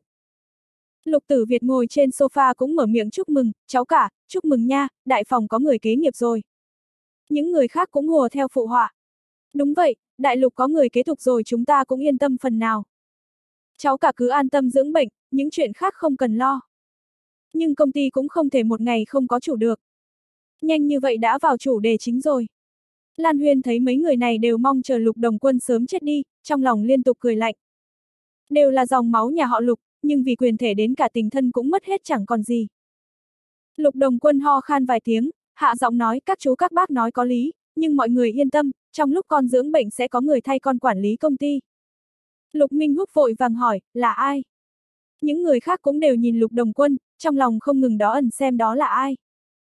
Lục Tử Việt ngồi trên sofa cũng mở miệng chúc mừng, cháu cả, chúc mừng nha, đại phòng có người kế nghiệp rồi. Những người khác cũng hùa theo phụ họa. Đúng vậy, đại lục có người kế tục rồi chúng ta cũng yên tâm phần nào. Cháu cả cứ an tâm dưỡng bệnh, những chuyện khác không cần lo. Nhưng công ty cũng không thể một ngày không có chủ được. Nhanh như vậy đã vào chủ đề chính rồi. Lan Huyên thấy mấy người này đều mong chờ Lục Đồng Quân sớm chết đi, trong lòng liên tục cười lạnh. Đều là dòng máu nhà họ Lục, nhưng vì quyền thể đến cả tình thân cũng mất hết chẳng còn gì. Lục Đồng Quân ho khan vài tiếng, hạ giọng nói các chú các bác nói có lý, nhưng mọi người yên tâm, trong lúc con dưỡng bệnh sẽ có người thay con quản lý công ty. Lục Minh Húc vội vàng hỏi, là ai? Những người khác cũng đều nhìn Lục Đồng Quân, trong lòng không ngừng đó ẩn xem đó là ai.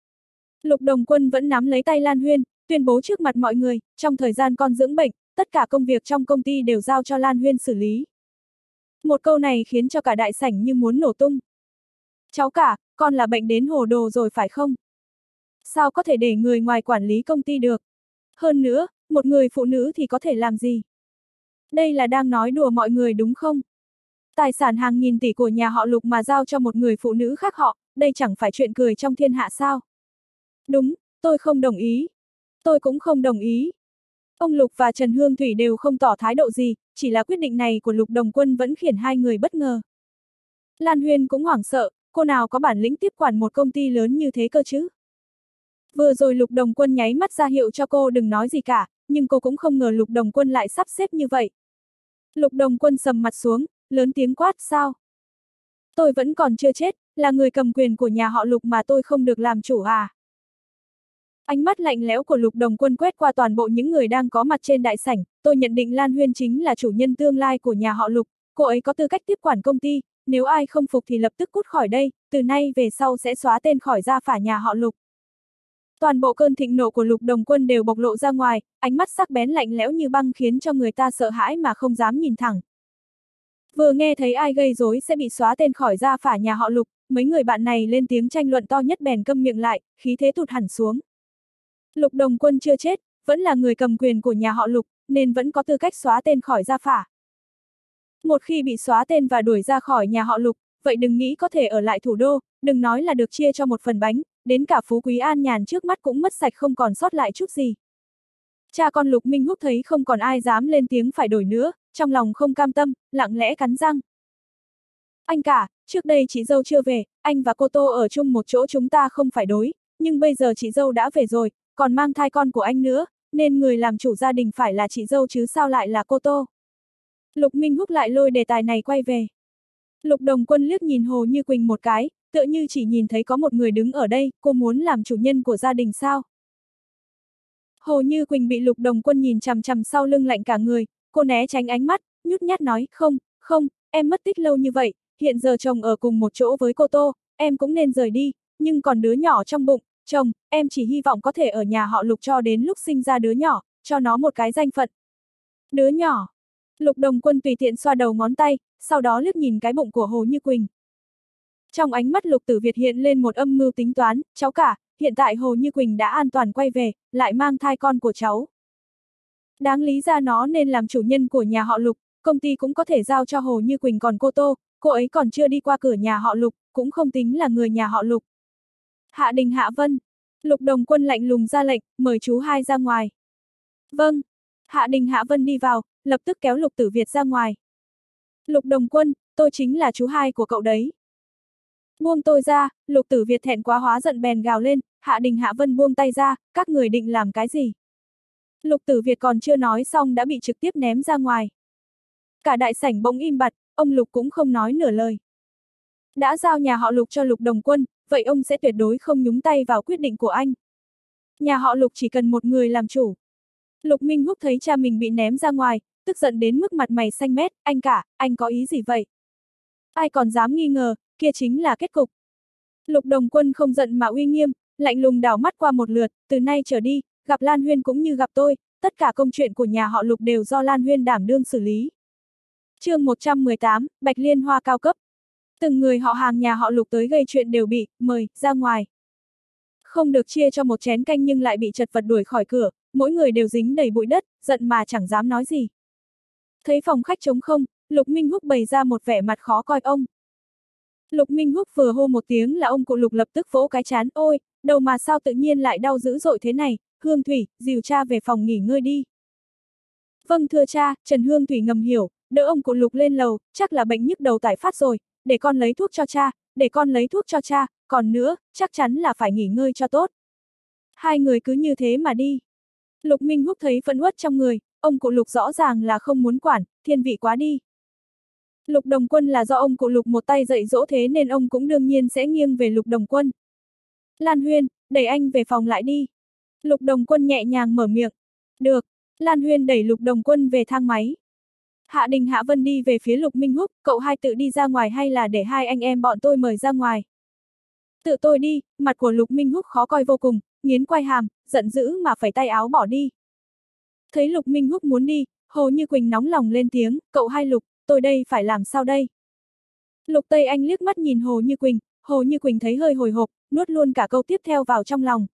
Lục Đồng Quân vẫn nắm lấy tay Lan Huyên, tuyên bố trước mặt mọi người, trong thời gian con dưỡng bệnh, tất cả công việc trong công ty đều giao cho Lan Huyên xử lý. Một câu này khiến cho cả đại sảnh như muốn nổ tung. Cháu cả, con là bệnh đến hồ đồ rồi phải không? Sao có thể để người ngoài quản lý công ty được? Hơn nữa, một người phụ nữ thì có thể làm gì? Đây là đang nói đùa mọi người đúng không? Tài sản hàng nghìn tỷ của nhà họ Lục mà giao cho một người phụ nữ khác họ, đây chẳng phải chuyện cười trong thiên hạ sao? Đúng, tôi không đồng ý. Tôi cũng không đồng ý. Ông Lục và Trần Hương Thủy đều không tỏ thái độ gì, chỉ là quyết định này của Lục Đồng Quân vẫn khiến hai người bất ngờ. Lan Huyên cũng hoảng sợ, cô nào có bản lĩnh tiếp quản một công ty lớn như thế cơ chứ? Vừa rồi Lục Đồng Quân nháy mắt ra hiệu cho cô đừng nói gì cả, nhưng cô cũng không ngờ Lục Đồng Quân lại sắp xếp như vậy. Lục Đồng Quân sầm mặt xuống, lớn tiếng quát, sao? Tôi vẫn còn chưa chết, là người cầm quyền của nhà họ Lục mà tôi không được làm chủ à? Ánh mắt lạnh lẽo của Lục Đồng Quân quét qua toàn bộ những người đang có mặt trên đại sảnh, tôi nhận định Lan Huyên chính là chủ nhân tương lai của nhà họ Lục, cô ấy có tư cách tiếp quản công ty, nếu ai không phục thì lập tức cút khỏi đây, từ nay về sau sẽ xóa tên khỏi gia phả nhà họ Lục. Toàn bộ cơn thịnh nộ của Lục Đồng Quân đều bộc lộ ra ngoài, ánh mắt sắc bén lạnh lẽo như băng khiến cho người ta sợ hãi mà không dám nhìn thẳng. Vừa nghe thấy ai gây rối sẽ bị xóa tên khỏi gia phả nhà họ Lục, mấy người bạn này lên tiếng tranh luận to nhất bèn câm miệng lại, khí thế tụt hẳn xuống. Lục Đồng Quân chưa chết, vẫn là người cầm quyền của nhà họ Lục, nên vẫn có tư cách xóa tên khỏi gia phả. Một khi bị xóa tên và đuổi ra khỏi nhà họ Lục, vậy đừng nghĩ có thể ở lại thủ đô, đừng nói là được chia cho một phần bánh, đến cả phú quý an nhàn trước mắt cũng mất sạch không còn sót lại chút gì. Cha con Lục Minh Húc thấy không còn ai dám lên tiếng phải đổi nữa, trong lòng không cam tâm, lặng lẽ cắn răng. Anh cả, trước đây chị dâu chưa về, anh và cô Tô ở chung một chỗ chúng ta không phải đối, nhưng bây giờ chị dâu đã về rồi, còn mang thai con của anh nữa, nên người làm chủ gia đình phải là chị dâu chứ sao lại là cô Tô. Lục Minh Húc lại lôi đề tài này quay về. Lục Đồng Quân liếc nhìn Hồ Như Quỳnh một cái, tựa như chỉ nhìn thấy có một người đứng ở đây, cô muốn làm chủ nhân của gia đình sao? Hồ Như Quỳnh bị Lục Đồng Quân nhìn chằm chằm sau lưng lạnh cả người, cô né tránh ánh mắt, nhút nhát nói, không, không, em mất tích lâu như vậy, hiện giờ chồng ở cùng một chỗ với cô Tô, em cũng nên rời đi, nhưng còn đứa nhỏ trong bụng, chồng, em chỉ hy vọng có thể ở nhà họ Lục cho đến lúc sinh ra đứa nhỏ, cho nó một cái danh phận. Đứa nhỏ. Lục Đồng Quân tùy tiện xoa đầu ngón tay, sau đó liếc nhìn cái bụng của Hồ Như Quỳnh. Trong ánh mắt Lục Tử Việt hiện lên một âm mưu tính toán, cháu cả, hiện tại Hồ Như Quỳnh đã an toàn quay về, lại mang thai con của cháu. Đáng lý ra nó nên làm chủ nhân của nhà họ Lục, công ty cũng có thể giao cho Hồ Như Quỳnh, còn cô Tô, cô ấy còn chưa đi qua cửa nhà họ Lục, cũng không tính là người nhà họ Lục. Hạ Đình Hạ Vân. Lục Đồng Quân lạnh lùng ra lệnh, mời chú hai ra ngoài. Vâng. Hạ Đình Hạ Vân đi vào, lập tức kéo Lục Tử Việt ra ngoài. Lục Đồng Quân, tôi chính là chú hai của cậu đấy. Buông tôi ra, Lục Tử Việt thẹn quá hóa giận bèn gào lên, Hạ Đình Hạ Vân buông tay ra, các người định làm cái gì? Lục Tử Việt còn chưa nói xong đã bị trực tiếp ném ra ngoài. Cả đại sảnh bỗng im bặt, ông Lục cũng không nói nửa lời. Đã giao nhà họ Lục cho Lục Đồng Quân, vậy ông sẽ tuyệt đối không nhúng tay vào quyết định của anh. Nhà họ Lục chỉ cần một người làm chủ. Lục Minh Húc thấy cha mình bị ném ra ngoài, tức giận đến mức mặt mày xanh mét, anh cả, anh có ý gì vậy? Ai còn dám nghi ngờ, kia chính là kết cục. Lục Đồng Quân không giận mà uy nghiêm, lạnh lùng đảo mắt qua một lượt, từ nay trở đi, gặp Lan Huyên cũng như gặp tôi, tất cả công chuyện của nhà họ Lục đều do Lan Huyên đảm đương xử lý. Chương một trăm mười tám, Bạch Liên Hoa cao cấp. Từng người họ hàng nhà họ Lục tới gây chuyện đều bị mời ra ngoài. Không được chia cho một chén canh nhưng lại bị chật vật đuổi khỏi cửa, mỗi người đều dính đầy bụi đất, giận mà chẳng dám nói gì. Thấy phòng khách trống không, Lục Minh Húc bày ra một vẻ mặt khó coi ông. Lục Minh Húc vừa hô một tiếng là ông cụ Lục lập tức vỗ cái chán, ôi, đầu mà sao tự nhiên lại đau dữ dội thế này, Hương Thủy, dìu cha về phòng nghỉ ngơi đi. Vâng thưa cha, Trần Hương Thủy ngầm hiểu, đỡ ông cụ Lục lên lầu, chắc là bệnh nhức đầu tái phát rồi, để con lấy thuốc cho cha, để con lấy thuốc cho cha, còn nữa, chắc chắn là phải nghỉ ngơi cho tốt. Hai người cứ như thế mà đi. Lục Minh Húc thấy phẫn uất trong người, ông cụ Lục rõ ràng là không muốn quản, thiên vị quá đi. Lục Đồng Quân là do ông cụ Lục một tay dạy dỗ thế nên ông cũng đương nhiên sẽ nghiêng về Lục Đồng Quân. Lan Huyên, đẩy anh về phòng lại đi. Lục Đồng Quân nhẹ nhàng mở miệng. Được. Lan Huyên đẩy Lục Đồng Quân về thang máy. Hạ Đình Hạ Vân đi về phía Lục Minh Húc, cậu hai tự đi ra ngoài hay là để hai anh em bọn tôi mời ra ngoài? Tự tôi đi, mặt của Lục Minh Húc khó coi vô cùng, nghiến quai hàm, giận dữ mà phẩy tay áo bỏ đi. Thấy Lục Minh Húc muốn đi, Hồ Như Quỳnh nóng lòng lên tiếng, cậu hai Lục, tôi đây phải làm sao đây? Lục Tây Anh liếc mắt nhìn Hồ Như Quỳnh, Hồ Như Quỳnh thấy hơi hồi hộp, nuốt luôn cả câu tiếp theo vào trong lòng.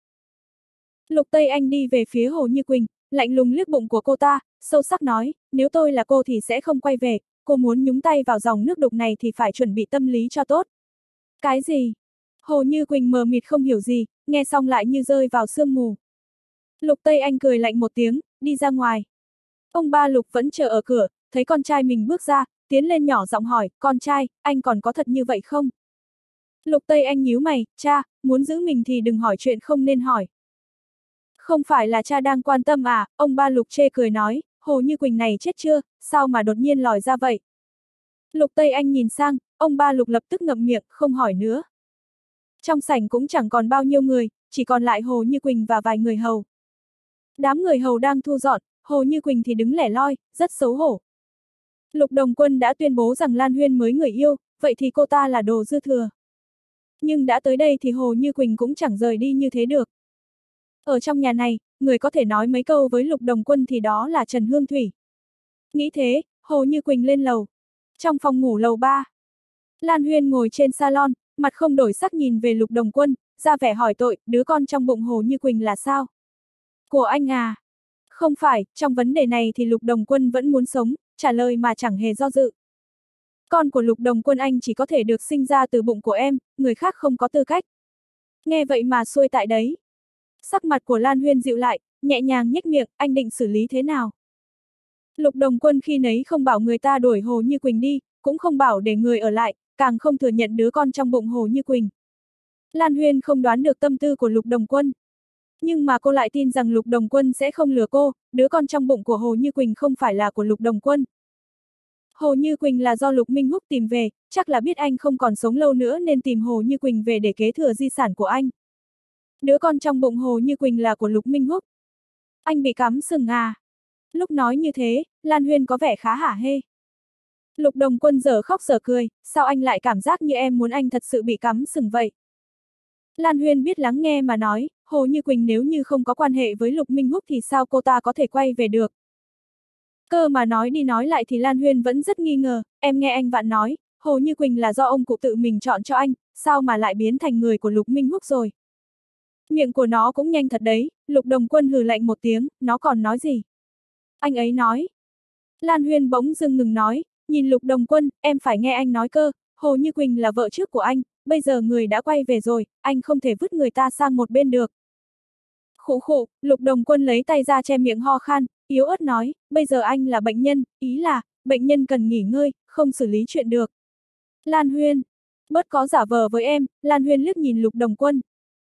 Lục Tây Anh đi về phía Hồ Như Quỳnh, lạnh lùng liếc bụng của cô ta, sâu sắc nói, nếu tôi là cô thì sẽ không quay về, cô muốn nhúng tay vào dòng nước đục này thì phải chuẩn bị tâm lý cho tốt. Cái gì? Hồ Như Quỳnh mờ mịt không hiểu gì, nghe xong lại như rơi vào sương mù. Lục Tây Anh cười lạnh một tiếng, đi ra ngoài. Ông ba Lục vẫn chờ ở cửa, thấy con trai mình bước ra, tiến lên nhỏ giọng hỏi, con trai, anh còn có thật như vậy không? Lục Tây Anh nhíu mày, cha, muốn giữ mình thì đừng hỏi chuyện không nên hỏi. Không phải là cha đang quan tâm à, ông ba Lục chê cười nói, Hồ Như Quỳnh này chết chưa, sao mà đột nhiên lòi ra vậy? Lục Tây Anh nhìn sang, ông ba Lục lập tức ngậm miệng, không hỏi nữa. Trong sảnh cũng chẳng còn bao nhiêu người, chỉ còn lại Hồ Như Quỳnh và vài người hầu. Đám người hầu đang thu dọn, Hồ Như Quỳnh thì đứng lẻ loi, rất xấu hổ. Lục Đồng Quân đã tuyên bố rằng Lan Huyên mới người yêu, vậy thì cô ta là đồ dư thừa. Nhưng đã tới đây thì Hồ Như Quỳnh cũng chẳng rời đi như thế được. Ở trong nhà này, người có thể nói mấy câu với Lục Đồng Quân thì đó là Trần Hương Thủy. Nghĩ thế, Hồ Như Quỳnh lên lầu. Trong phòng ngủ lầu ba, Lan Huyên ngồi trên salon, mặt không đổi sắc nhìn về Lục Đồng Quân, ra vẻ hỏi tội, đứa con trong bụng Hồ Như Quỳnh là sao? Của anh à? Không phải, trong vấn đề này thì Lục Đồng Quân vẫn muốn sống, trả lời mà chẳng hề do dự. Con của Lục Đồng Quân anh chỉ có thể được sinh ra từ bụng của em, người khác không có tư cách. Nghe vậy mà xuôi tại đấy. Sắc mặt của Lan Huyên dịu lại, nhẹ nhàng nhếch miệng, anh định xử lý thế nào? Lục Đồng Quân khi nấy không bảo người ta đuổi Hồ Như Quỳnh đi, cũng không bảo để người ở lại, càng không thừa nhận đứa con trong bụng Hồ Như Quỳnh. Lan Huyên không đoán được tâm tư của Lục Đồng Quân. Nhưng mà cô lại tin rằng Lục Đồng Quân sẽ không lừa cô, đứa con trong bụng của Hồ Như Quỳnh không phải là của Lục Đồng Quân. Hồ Như Quỳnh là do Lục Minh Húc tìm về, chắc là biết anh không còn sống lâu nữa nên tìm Hồ Như Quỳnh về để kế thừa di sản của anh. Đứa con trong bụng Hồ Như Quỳnh là của Lục Minh Húc. Anh bị cắm sừng à? Lúc nói như thế, Lan Huyên có vẻ khá hả hê. Lục Đồng Quân dở khóc dở cười, sao anh lại cảm giác như em muốn anh thật sự bị cắm sừng vậy? Lan Huyên biết lắng nghe mà nói, Hồ Như Quỳnh nếu như không có quan hệ với Lục Minh Húc thì sao cô ta có thể quay về được? Cơ mà nói đi nói lại thì Lan Huyên vẫn rất nghi ngờ, em nghe anh Vạn nói, Hồ Như Quỳnh là do ông cụ tự mình chọn cho anh, sao mà lại biến thành người của Lục Minh Húc rồi? Miệng của nó cũng nhanh thật đấy, Lục Đồng Quân hừ lạnh một tiếng, nó còn nói gì? Anh ấy nói. Lan Huyên bỗng dưng ngừng nói, nhìn Lục Đồng Quân, em phải nghe anh nói cơ, Hồ Như Quỳnh là vợ trước của anh, bây giờ người đã quay về rồi, anh không thể vứt người ta sang một bên được. Khụ khụ, Lục Đồng Quân lấy tay ra che miệng ho khan, yếu ớt nói, bây giờ anh là bệnh nhân, ý là, bệnh nhân cần nghỉ ngơi, không xử lý chuyện được. Lan Huyên, bớt có giả vờ với em, Lan Huyên liếc nhìn Lục Đồng Quân.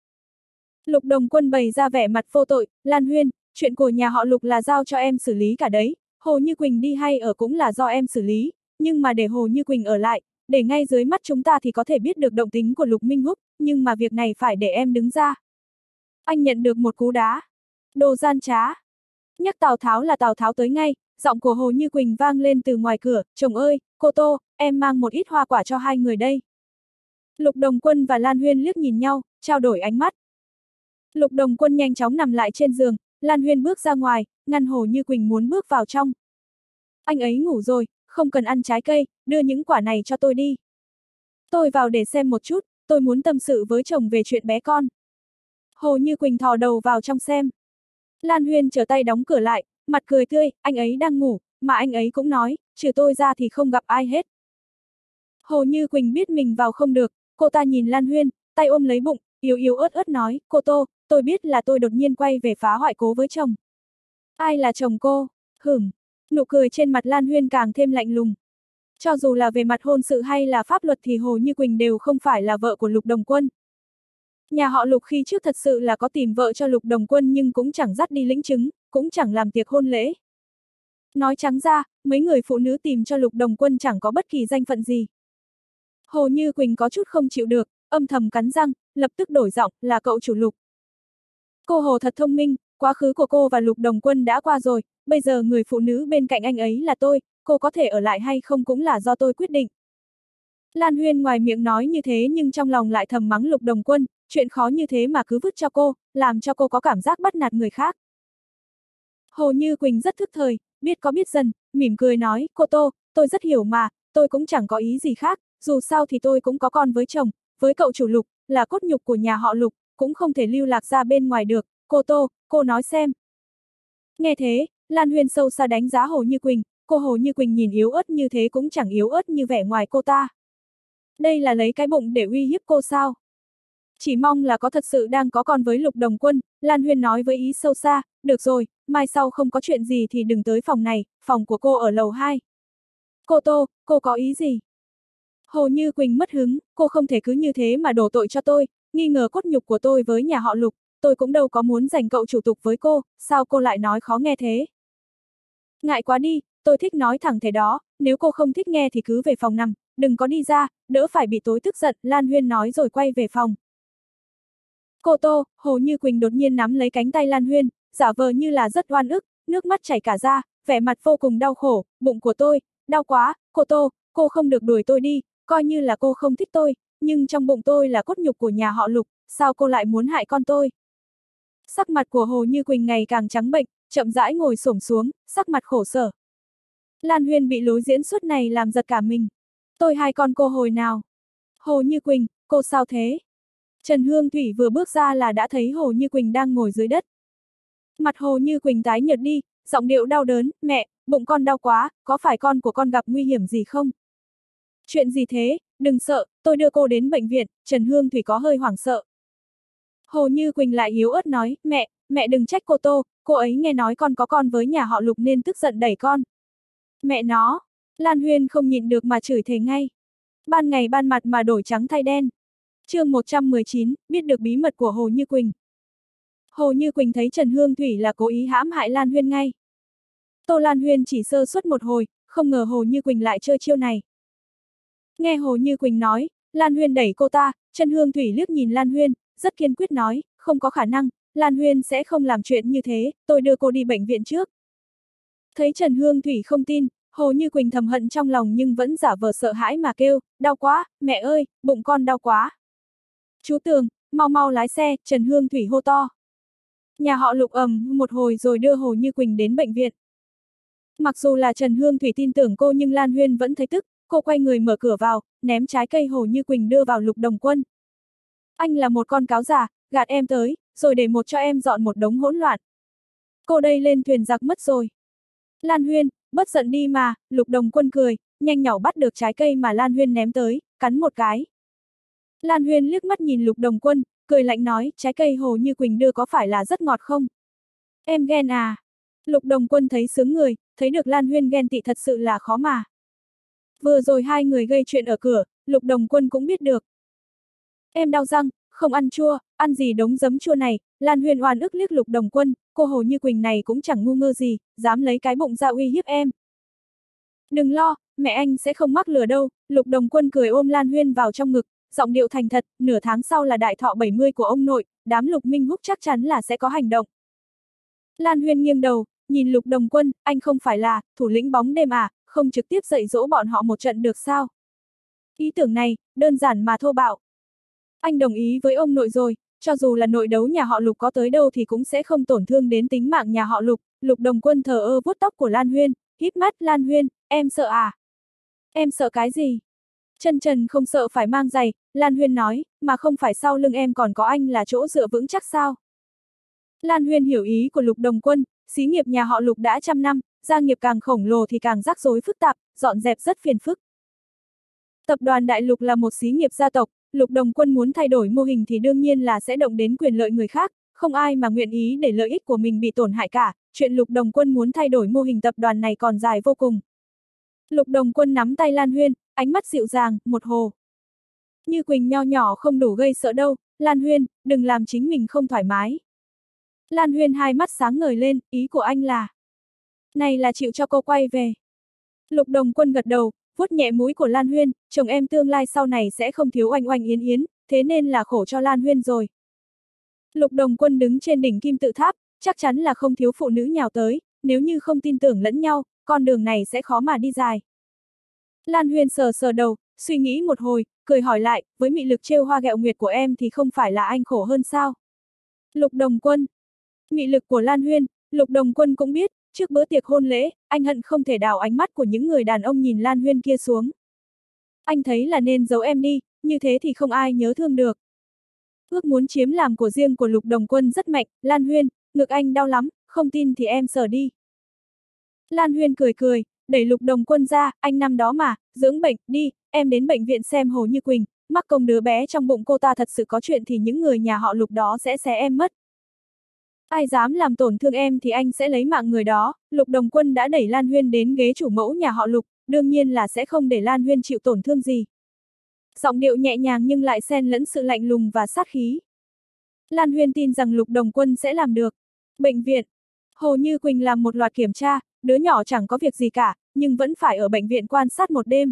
Lục Đồng Quân bày ra vẻ mặt vô tội, Lan Huyên, chuyện của nhà họ Lục là giao cho em xử lý cả đấy, Hồ Như Quỳnh đi hay ở cũng là do em xử lý, nhưng mà để Hồ Như Quỳnh ở lại, để ngay dưới mắt chúng ta thì có thể biết được động tính của Lục Minh Húc, nhưng mà việc này phải để em đứng ra. Anh nhận được một cú đá. Đồ gian trá. Nhắc Tào Tháo là Tào Tháo tới ngay, giọng của Hồ Như Quỳnh vang lên từ ngoài cửa, chồng ơi, cô Tô, em mang một ít hoa quả cho hai người đây. Lục Đồng Quân và Lan Huyên liếc nhìn nhau, trao đổi ánh mắt. Lục Đồng Quân nhanh chóng nằm lại trên giường, Lan Huyên bước ra ngoài, ngăn Hồ Như Quỳnh muốn bước vào trong. Anh ấy ngủ rồi, không cần ăn trái cây, đưa những quả này cho tôi đi. Tôi vào để xem một chút, tôi muốn tâm sự với chồng về chuyện bé con. Hồ Như Quỳnh thò đầu vào trong xem. Lan Huyên trở tay đóng cửa lại, mặt cười tươi, anh ấy đang ngủ, mà anh ấy cũng nói, trừ tôi ra thì không gặp ai hết. Hồ Như Quỳnh biết mình vào không được, cô ta nhìn Lan Huyên, tay ôm lấy bụng, yếu yếu ớt ớt nói, cô Tô, tôi biết là tôi đột nhiên quay về phá hoại cố với chồng. Ai là chồng cô? Hửm. Nụ cười trên mặt Lan Huyên càng thêm lạnh lùng. Cho dù là về mặt hôn sự hay là pháp luật thì Hồ Như Quỳnh đều không phải là vợ của Lục Đồng Quân. Nhà họ Lục khi trước thật sự là có tìm vợ cho Lục Đồng Quân nhưng cũng chẳng dắt đi lĩnh chứng, cũng chẳng làm tiệc hôn lễ. Nói trắng ra, mấy người phụ nữ tìm cho Lục Đồng Quân chẳng có bất kỳ danh phận gì. Hồ Như Quỳnh có chút không chịu được, âm thầm cắn răng, lập tức đổi giọng, là cậu chủ Lục. Cô Hồ thật thông minh, quá khứ của cô và Lục Đồng Quân đã qua rồi, bây giờ người phụ nữ bên cạnh anh ấy là tôi, cô có thể ở lại hay không cũng là do tôi quyết định. Lan Huyên ngoài miệng nói như thế nhưng trong lòng lại thầm mắng Lục Đồng Quân, chuyện khó như thế mà cứ vứt cho cô, làm cho cô có cảm giác bắt nạt người khác. Hồ Như Quỳnh rất thức thời, biết có biết dần, mỉm cười nói, cô Tô, tôi rất hiểu mà, tôi cũng chẳng có ý gì khác, dù sao thì tôi cũng có con với chồng, với cậu chủ Lục, là cốt nhục của nhà họ Lục, cũng không thể lưu lạc ra bên ngoài được, cô Tô, cô nói xem. Nghe thế, Lan Huyên sâu xa đánh giá Hồ Như Quỳnh, cô Hồ Như Quỳnh nhìn yếu ớt như thế cũng chẳng yếu ớt như vẻ ngoài cô ta. Đây là lấy cái bụng để uy hiếp cô sao? Chỉ mong là có thật sự đang có con với Lục Đồng Quân, Lan Huyên nói với ý sâu xa, được rồi, mai sau không có chuyện gì thì đừng tới phòng này, phòng của cô ở lầu hai. Cô Tô, cô có ý gì? Hồ Như Quỳnh mất hứng, cô không thể cứ như thế mà đổ tội cho tôi, nghi ngờ cốt nhục của tôi với nhà họ Lục, tôi cũng đâu có muốn giành cậu chủ tục với cô, sao cô lại nói khó nghe thế? Ngại quá đi, tôi thích nói thẳng thế đó, nếu cô không thích nghe thì cứ về phòng nằm, đừng có đi ra, đỡ phải bị tối tức giận, Lan Huyên nói rồi quay về phòng. Cô Tô, Hồ Như Quỳnh đột nhiên nắm lấy cánh tay Lan Huyên, giả vờ như là rất oan ức, nước mắt chảy cả ra, vẻ mặt vô cùng đau khổ, bụng của tôi, đau quá, cô Tô, cô không được đuổi tôi đi, coi như là cô không thích tôi, nhưng trong bụng tôi là cốt nhục của nhà họ Lục, sao cô lại muốn hại con tôi? Sắc mặt của Hồ Như Quỳnh ngày càng trắng bệch, chậm rãi ngồi xổm xuống, sắc mặt khổ sở. Lan Huyên bị lối diễn xuất này làm giật cả mình. Tôi hai con cô hồi nào? Hồ Như Quỳnh, cô sao thế? Trần Hương Thủy vừa bước ra là đã thấy Hồ Như Quỳnh đang ngồi dưới đất. Mặt Hồ Như Quỳnh tái nhợt đi, giọng điệu đau đớn, mẹ, bụng con đau quá, có phải con của con gặp nguy hiểm gì không? Chuyện gì thế, đừng sợ, tôi đưa cô đến bệnh viện, Trần Hương Thủy có hơi hoảng sợ. Hồ Như Quỳnh lại yếu ớt nói, mẹ, mẹ đừng trách cô Tô, cô ấy nghe nói con có con với nhà họ Lục nên tức giận đẩy con. Mẹ nó, Lan Huyên không nhịn được mà chửi thề ngay. Ban ngày ban mặt mà đổi trắng thay đen. Chương một trăm mười chín, biết được bí mật của Hồ Như Quỳnh. Hồ Như Quỳnh thấy Trần Hương Thủy là cố ý hãm hại Lan Huyên ngay. Tô Lan Huyên chỉ sơ suất một hồi, không ngờ Hồ Như Quỳnh lại chơi chiêu này. Nghe Hồ Như Quỳnh nói, Lan Huyên đẩy cô ta, Trần Hương Thủy liếc nhìn Lan Huyên, rất kiên quyết nói, không có khả năng, Lan Huyên sẽ không làm chuyện như thế, tôi đưa cô đi bệnh viện trước. Thấy Trần Hương Thủy không tin, Hồ Như Quỳnh thầm hận trong lòng nhưng vẫn giả vờ sợ hãi mà kêu, đau quá, mẹ ơi, bụng con đau quá. Chú Tường, mau mau lái xe, Trần Hương Thủy hô to. Nhà họ Lục ầm một hồi rồi đưa Hồ Như Quỳnh đến bệnh viện. Mặc dù là Trần Hương Thủy tin tưởng cô nhưng Lan Huyên vẫn thấy tức, cô quay người mở cửa vào, ném trái cây Hồ Như Quỳnh đưa vào Lục Đồng Quân. Anh là một con cáo già, gạt em tới, rồi để một cho em dọn một đống hỗn loạn. Cô đây lên thuyền giặc mất rồi. Lan Huyên, bất giận đi mà, Lục Đồng Quân cười, nhanh nhỏ bắt được trái cây mà Lan Huyên ném tới, cắn một cái. Lan Huyên liếc mắt nhìn Lục Đồng Quân, cười lạnh nói, trái cây Hồ Như Quỳnh đưa có phải là rất ngọt không? Em ghen à? Lục Đồng Quân thấy sướng người, thấy được Lan Huyên ghen tị thật sự là khó mà. Vừa rồi hai người gây chuyện ở cửa, Lục Đồng Quân cũng biết được. Em đau răng, không ăn chua, ăn gì đống giấm chua này, Lan Huyên oan ức liếc Lục Đồng Quân, cô Hồ Như Quỳnh này cũng chẳng ngu ngơ gì, dám lấy cái bụng ra uy hiếp em. Đừng lo, mẹ anh sẽ không mắc lừa đâu, Lục Đồng Quân cười ôm Lan Huyên vào trong ngực, giọng điệu thành thật, nửa tháng sau là đại thọ bảy mươi của ông nội, đám Lục Minh Húc chắc chắn là sẽ có hành động. Lan Huyên nghiêng đầu, nhìn Lục Đồng Quân, anh không phải là thủ lĩnh bóng đêm à, không trực tiếp dạy dỗ bọn họ một trận được sao? Ý tưởng này, đơn giản mà thô bạo. Anh đồng ý với ông nội rồi, cho dù là nội đấu nhà họ Lục có tới đâu thì cũng sẽ không tổn thương đến tính mạng nhà họ Lục. Lục Đồng Quân thờ ơ vuốt tóc của Lan Huyên, híp mắt, Lan Huyên, em sợ à? Em sợ cái gì? Chân trần không sợ phải mang giày, Lan Huyên nói, mà không phải sau lưng em còn có anh là chỗ dựa vững chắc sao? Lan Huyên hiểu ý của Lục Đồng Quân, xí nghiệp nhà họ Lục đã trăm năm, gia nghiệp càng khổng lồ thì càng rắc rối phức tạp, dọn dẹp rất phiền phức. Tập đoàn Đại Lục là một xí nghiệp gia tộc, Lục Đồng Quân muốn thay đổi mô hình thì đương nhiên là sẽ động đến quyền lợi người khác, không ai mà nguyện ý để lợi ích của mình bị tổn hại cả, chuyện Lục Đồng Quân muốn thay đổi mô hình tập đoàn này còn dài vô cùng. Lục Đồng Quân nắm tay Lan Huyên, ánh mắt dịu dàng, một hồ. Như Quỳnh nho nhỏ không đủ gây sợ đâu, Lan Huyên, đừng làm chính mình không thoải mái. Lan Huyên hai mắt sáng ngời lên, ý của anh là... Này là chịu cho cô quay về. Lục Đồng Quân gật đầu, vuốt nhẹ mũi của Lan Huyên, chồng em tương lai sau này sẽ không thiếu oanh oanh yến yến, thế nên là khổ cho Lan Huyên rồi. Lục Đồng Quân đứng trên đỉnh kim tự tháp, chắc chắn là không thiếu phụ nữ nhào tới, nếu như không tin tưởng lẫn nhau, con đường này sẽ khó mà đi dài. Lan Huyên sờ sờ đầu, suy nghĩ một hồi, cười hỏi lại, với mị lực trêu hoa ghẹo nguyệt của em thì không phải là anh khổ hơn sao? Lục Đồng Quân. Mị lực của Lan Huyên, Lục Đồng Quân cũng biết, trước bữa tiệc hôn lễ, anh hận không thể đảo ánh mắt của những người đàn ông nhìn Lan Huyên kia xuống. Anh thấy là nên giấu em đi, như thế thì không ai nhớ thương được. Ước muốn chiếm làm của riêng của Lục Đồng Quân rất mạnh, Lan Huyên, ngực anh đau lắm, không tin thì em sờ đi. Lan Huyên cười cười, đẩy Lục Đồng Quân ra, anh năm đó mà, dưỡng bệnh, đi, em đến bệnh viện xem Hồ Như Quỳnh, mắc công đứa bé trong bụng cô ta thật sự có chuyện thì những người nhà họ Lục đó sẽ xé em mất. Ai dám làm tổn thương em thì anh sẽ lấy mạng người đó, Lục Đồng Quân đã đẩy Lan Huyên đến ghế chủ mẫu nhà họ Lục, đương nhiên là sẽ không để Lan Huyên chịu tổn thương gì. Giọng điệu nhẹ nhàng nhưng lại xen lẫn sự lạnh lùng và sát khí. Lan Huyên tin rằng Lục Đồng Quân sẽ làm được. Bệnh viện. Hồ Như Quỳnh làm một loạt kiểm tra, đứa nhỏ chẳng có việc gì cả, nhưng vẫn phải ở bệnh viện quan sát một đêm.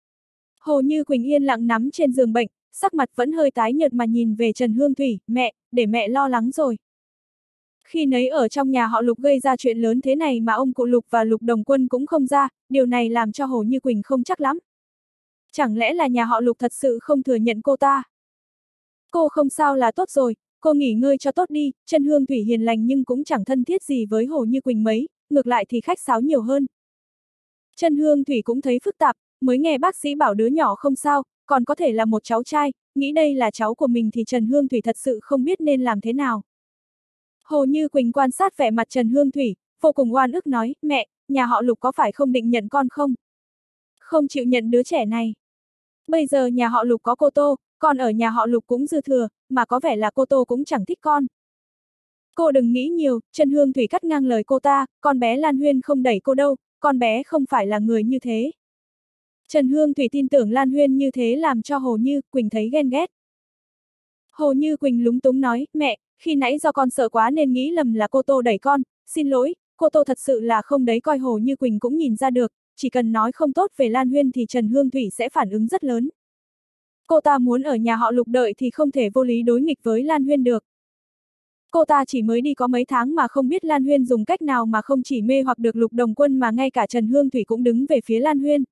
Hồ Như Quỳnh yên lặng nắm trên giường bệnh, sắc mặt vẫn hơi tái nhợt mà nhìn về Trần Hương Thủy, mẹ, để mẹ lo lắng rồi. Khi nấy ở trong nhà họ Lục gây ra chuyện lớn thế này mà ông cụ Lục và Lục Đồng Quân cũng không ra, điều này làm cho Hồ Như Quỳnh không chắc lắm. Chẳng lẽ là nhà họ Lục thật sự không thừa nhận cô ta? Cô không sao là tốt rồi, cô nghỉ ngơi cho tốt đi, Trần Hương Thủy hiền lành nhưng cũng chẳng thân thiết gì với Hồ Như Quỳnh mấy, ngược lại thì khách sáo nhiều hơn. Trần Hương Thủy cũng thấy phức tạp, mới nghe bác sĩ bảo đứa nhỏ không sao, còn có thể là một cháu trai, nghĩ đây là cháu của mình thì Trần Hương Thủy thật sự không biết nên làm thế nào. Hồ Như Quỳnh quan sát vẻ mặt Trần Hương Thủy, vô cùng oan ức nói, mẹ, nhà họ Lục có phải không định nhận con không? Không chịu nhận đứa trẻ này. Bây giờ nhà họ Lục có cô Tô, con ở nhà họ Lục cũng dư thừa, mà có vẻ là cô Tô cũng chẳng thích con. Cô đừng nghĩ nhiều, Trần Hương Thủy cắt ngang lời cô ta, con bé Lan Huyên không đẩy cô đâu, con bé không phải là người như thế. Trần Hương Thủy tin tưởng Lan Huyên như thế làm cho Hồ Như Quỳnh thấy ghen ghét. Hồ Như Quỳnh lúng túng nói, mẹ, khi nãy do con sợ quá nên nghĩ lầm là cô Tô đẩy con, xin lỗi, cô Tô thật sự là không đấy. Coi Hồ Như Quỳnh cũng nhìn ra được, chỉ cần nói không tốt về Lan Huyên thì Trần Hương Thủy sẽ phản ứng rất lớn. Cô ta muốn ở nhà họ Lục đợi thì không thể vô lý đối nghịch với Lan Huyên được. Cô ta chỉ mới đi có mấy tháng mà không biết Lan Huyên dùng cách nào mà không chỉ mê hoặc được Lục Đồng Quân mà ngay cả Trần Hương Thủy cũng đứng về phía Lan Huyên.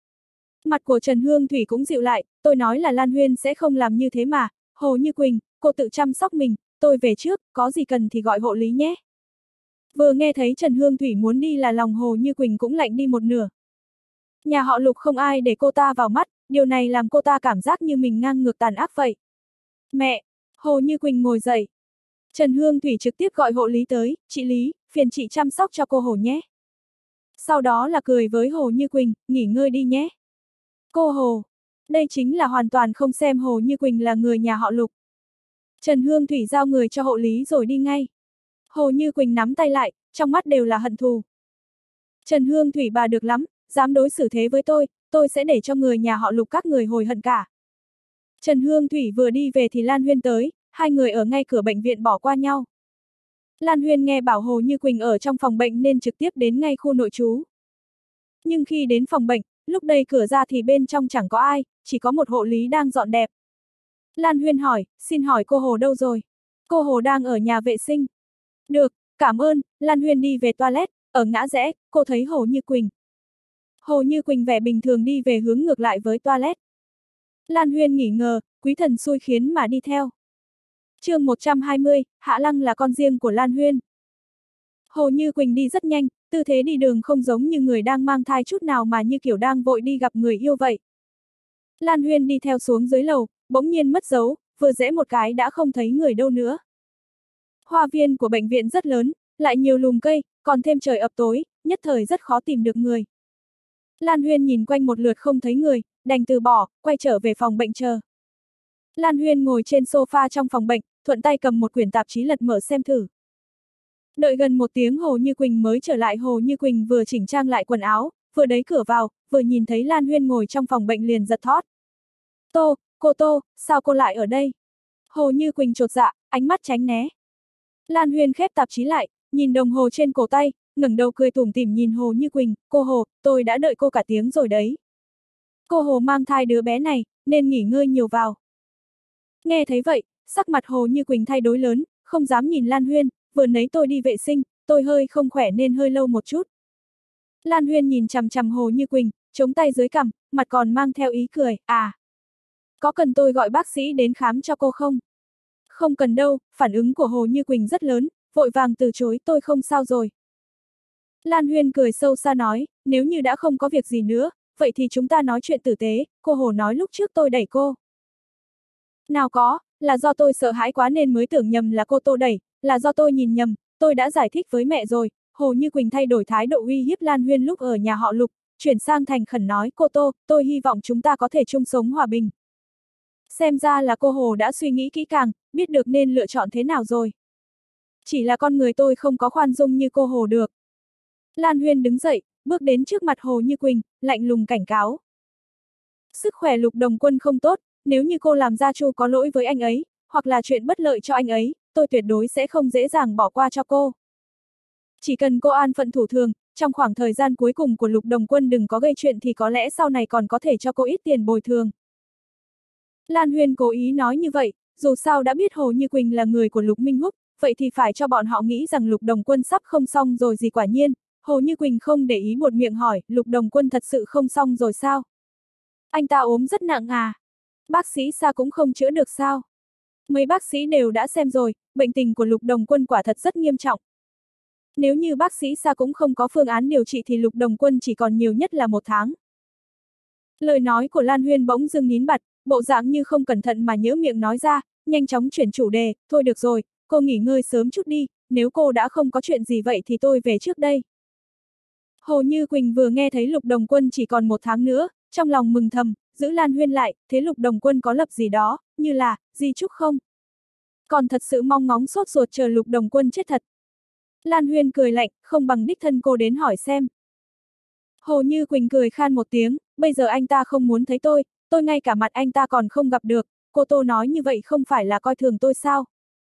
Mặt của Trần Hương Thủy cũng dịu lại, tôi nói là Lan Huyên sẽ không làm như thế mà, Hồ Như Quỳnh, cô tự chăm sóc mình, tôi về trước, có gì cần thì gọi hộ lý nhé. Vừa nghe thấy Trần Hương Thủy muốn đi là lòng Hồ Như Quỳnh cũng lạnh đi một nửa. Nhà họ Lục không ai để cô ta vào mắt, điều này làm cô ta cảm giác như mình ngang ngược tàn ác vậy. Mẹ, Hồ Như Quỳnh ngồi dậy. Trần Hương Thủy trực tiếp gọi hộ lý tới, chị Lý, phiền chị chăm sóc cho cô Hồ nhé. Sau đó là cười với Hồ Như Quỳnh, nghỉ ngơi đi nhé. Cô Hồ, đây chính là hoàn toàn không xem Hồ Như Quỳnh là người nhà họ Lục. Trần Hương Thủy giao người cho hộ lý rồi đi ngay. Hồ Như Quỳnh nắm tay lại, trong mắt đều là hận thù. Trần Hương Thủy bà được lắm, dám đối xử thế với tôi, tôi sẽ để cho người nhà họ Lục các người hồi hận cả. Trần Hương Thủy vừa đi về thì Lan Huyên tới, hai người ở ngay cửa bệnh viện bỏ qua nhau. Lan Huyên nghe bảo Hồ Như Quỳnh ở trong phòng bệnh nên trực tiếp đến ngay khu nội trú. Nhưng khi đến phòng bệnh, lúc đẩy cửa ra thì bên trong chẳng có ai, chỉ có một hộ lý đang dọn dẹp. Lan Huyên hỏi, xin hỏi cô Hồ đâu rồi? Cô Hồ đang ở nhà vệ sinh. Được, cảm ơn. Lan Huyên đi về toilet, ở ngã rẽ, cô thấy Hồ Như Quỳnh. Hồ Như Quỳnh vẻ bình thường đi về hướng ngược lại với toilet. Lan Huyên nghỉ ngờ, quý thần xui khiến mà đi theo. Chương một trăm hai mươi, Hạ Lăng là con riêng của Lan Huyên. Hồ Như Quỳnh đi rất nhanh, tư thế đi đường không giống như người đang mang thai chút nào mà như kiểu đang vội đi gặp người yêu vậy. Lan Huyên đi theo xuống dưới lầu, bỗng nhiên mất dấu, vừa rẽ một cái đã không thấy người đâu nữa. Hoa viên của bệnh viện rất lớn, lại nhiều lùm cây, còn thêm trời ập tối, nhất thời rất khó tìm được người. Lan Huyên nhìn quanh một lượt không thấy người, đành từ bỏ, quay trở về phòng bệnh chờ. Lan Huyên ngồi trên sofa trong phòng bệnh, thuận tay cầm một quyển tạp chí lật mở xem thử. Đợi gần một tiếng Hồ Như Quỳnh mới trở lại. Hồ Như Quỳnh vừa chỉnh trang lại quần áo, vừa đẩy cửa vào, vừa nhìn thấy Lan Huyên ngồi trong phòng bệnh liền giật thót. Tô, cô Tô, sao cô lại ở đây? Hồ Như Quỳnh chột dạ, ánh mắt tránh né. Lan Huyên khép tạp chí lại, nhìn đồng hồ trên cổ tay, ngẩng đầu cười tủm tỉm nhìn Hồ Như Quỳnh, cô Hồ, tôi đã đợi cô cả tiếng rồi đấy. Cô Hồ mang thai đứa bé này, nên nghỉ ngơi nhiều vào. Nghe thấy vậy, sắc mặt Hồ Như Quỳnh thay đổi lớn, không dám nhìn Lan Huyên, vừa nãy tôi đi vệ sinh, tôi hơi không khỏe nên hơi lâu một chút. Lan Huyên nhìn chằm chằm Hồ Như Quỳnh, chống tay dưới cằm, mặt còn mang theo ý cười, à. Có cần tôi gọi bác sĩ đến khám cho cô không? Không cần đâu, phản ứng của Hồ Như Quỳnh rất lớn, vội vàng từ chối, tôi không sao rồi. Lan Huyên cười sâu xa nói, nếu như đã không có việc gì nữa, vậy thì chúng ta nói chuyện tử tế, cô Hồ nói lúc trước tôi đẩy cô. Nào có, là do tôi sợ hãi quá nên mới tưởng nhầm là cô Tô đẩy, là do tôi nhìn nhầm, tôi đã giải thích với mẹ rồi. Hồ Như Quỳnh thay đổi thái độ uy hiếp Lan Huyên lúc ở nhà họ Lục, chuyển sang thành khẩn nói, cô Tô, tôi hy vọng chúng ta có thể chung sống hòa bình. Xem ra là cô Hồ đã suy nghĩ kỹ càng, biết được nên lựa chọn thế nào rồi. Chỉ là con người tôi không có khoan dung như cô Hồ được. Lan Huyên đứng dậy, bước đến trước mặt Hồ Như Quỳnh, lạnh lùng cảnh cáo. Sức khỏe Lục Đồng Quân không tốt, nếu như cô làm gia chu có lỗi với anh ấy, hoặc là chuyện bất lợi cho anh ấy, tôi tuyệt đối sẽ không dễ dàng bỏ qua cho cô. Chỉ cần cô an phận thủ thường, trong khoảng thời gian cuối cùng của Lục Đồng Quân đừng có gây chuyện thì có lẽ sau này còn có thể cho cô ít tiền bồi thường. Lan Huyên cố ý nói như vậy, dù sao đã biết Hồ Như Quỳnh là người của Lục Minh Húc, vậy thì phải cho bọn họ nghĩ rằng Lục Đồng Quân sắp không xong rồi gì. Quả nhiên, Hồ Như Quỳnh không để ý buột miệng hỏi, Lục Đồng Quân thật sự không xong rồi sao? Anh ta ốm rất nặng à? Bác sĩ Sa cũng không chữa được sao? Mấy bác sĩ đều đã xem rồi, bệnh tình của Lục Đồng Quân quả thật rất nghiêm trọng. Nếu như bác sĩ Sa cũng không có phương án điều trị thì Lục Đồng Quân chỉ còn nhiều nhất là một tháng. Lời nói của Lan Huyên bỗng dưng nín bặt, bộ dạng như không cẩn thận mà nhỡ miệng nói ra, nhanh chóng chuyển chủ đề, thôi được rồi, cô nghỉ ngơi sớm chút đi, nếu cô đã không có chuyện gì vậy thì tôi về trước đây. Hồ Như Quỳnh vừa nghe thấy Lục Đồng Quân chỉ còn một tháng nữa, trong lòng mừng thầm, giữ Lan Huyên lại, thế Lục Đồng Quân có lập gì đó, như là, di chúc không? Còn thật sự mong ngóng sốt ruột chờ Lục Đồng Quân chết thật. Lan Huyên cười lạnh, không bằng đích thân cô đến hỏi xem. Hồ Như Quỳnh cười khan một tiếng, bây giờ anh ta không muốn thấy tôi, tôi ngay cả mặt anh ta còn không gặp được, cô Tô nói như vậy không phải là coi thường tôi sao?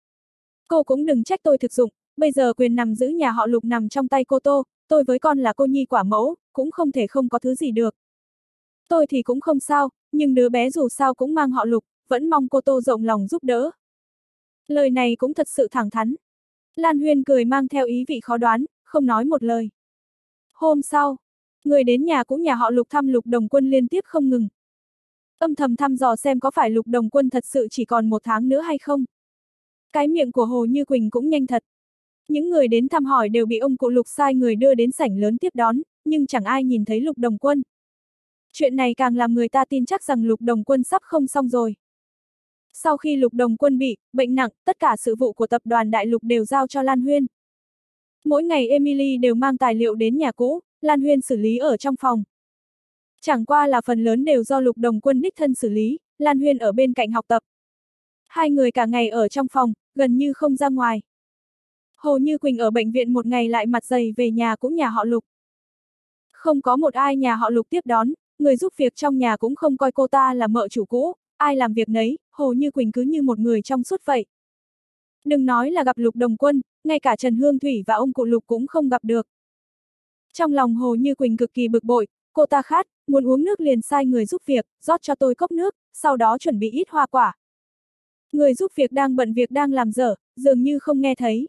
Cô cũng đừng trách tôi thực dụng, bây giờ quyền nằm giữ nhà họ Lục nằm trong tay cô Tô, tôi với con là cô nhi quả mẫu, cũng không thể không có thứ gì được. Tôi thì cũng không sao, nhưng đứa bé dù sao cũng mang họ Lục, vẫn mong cô Tô rộng lòng giúp đỡ. Lời này cũng thật sự thẳng thắn. Lan Huyên cười mang theo ý vị khó đoán, không nói một lời. Hôm sau, người đến nhà cũ nhà họ Lục thăm Lục Đồng Quân liên tiếp không ngừng. Âm thầm thăm dò xem có phải Lục Đồng Quân thật sự chỉ còn một tháng nữa hay không. Cái miệng của Hồ Như Quỳnh cũng nhanh thật. Những người đến thăm hỏi đều bị ông cụ Lục sai người đưa đến sảnh lớn tiếp đón, nhưng chẳng ai nhìn thấy Lục Đồng Quân. Chuyện này càng làm người ta tin chắc rằng Lục Đồng Quân sắp không xong rồi. Sau khi Lục Đồng Quân bị bệnh nặng, tất cả sự vụ của tập đoàn Đại Lục đều giao cho Lan Huyên. Mỗi ngày Emily đều mang tài liệu đến nhà cũ, Lan Huyên xử lý ở trong phòng. Chẳng qua là phần lớn đều do Lục Đồng Quân đích thân xử lý, Lan Huyên ở bên cạnh học tập. Hai người cả ngày ở trong phòng, gần như không ra ngoài. Hồ Như Quỳnh ở bệnh viện một ngày lại mặt dày về nhà cũ nhà họ Lục. Không có một ai nhà họ Lục tiếp đón, người giúp việc trong nhà cũng không coi cô ta là mợ chủ cũ, ai làm việc nấy, Hồ Như Quỳnh cứ như một người trong suốt vậy. Đừng nói là gặp Lục Đồng Quân, ngay cả Trần Hương Thủy và ông cụ Lục cũng không gặp được. Trong lòng Hồ Như Quỳnh cực kỳ bực bội, cô ta khát, muốn uống nước liền sai người giúp việc, rót cho tôi cốc nước, sau đó chuẩn bị ít hoa quả. Người giúp việc đang bận việc đang làm dở, dường như không nghe thấy.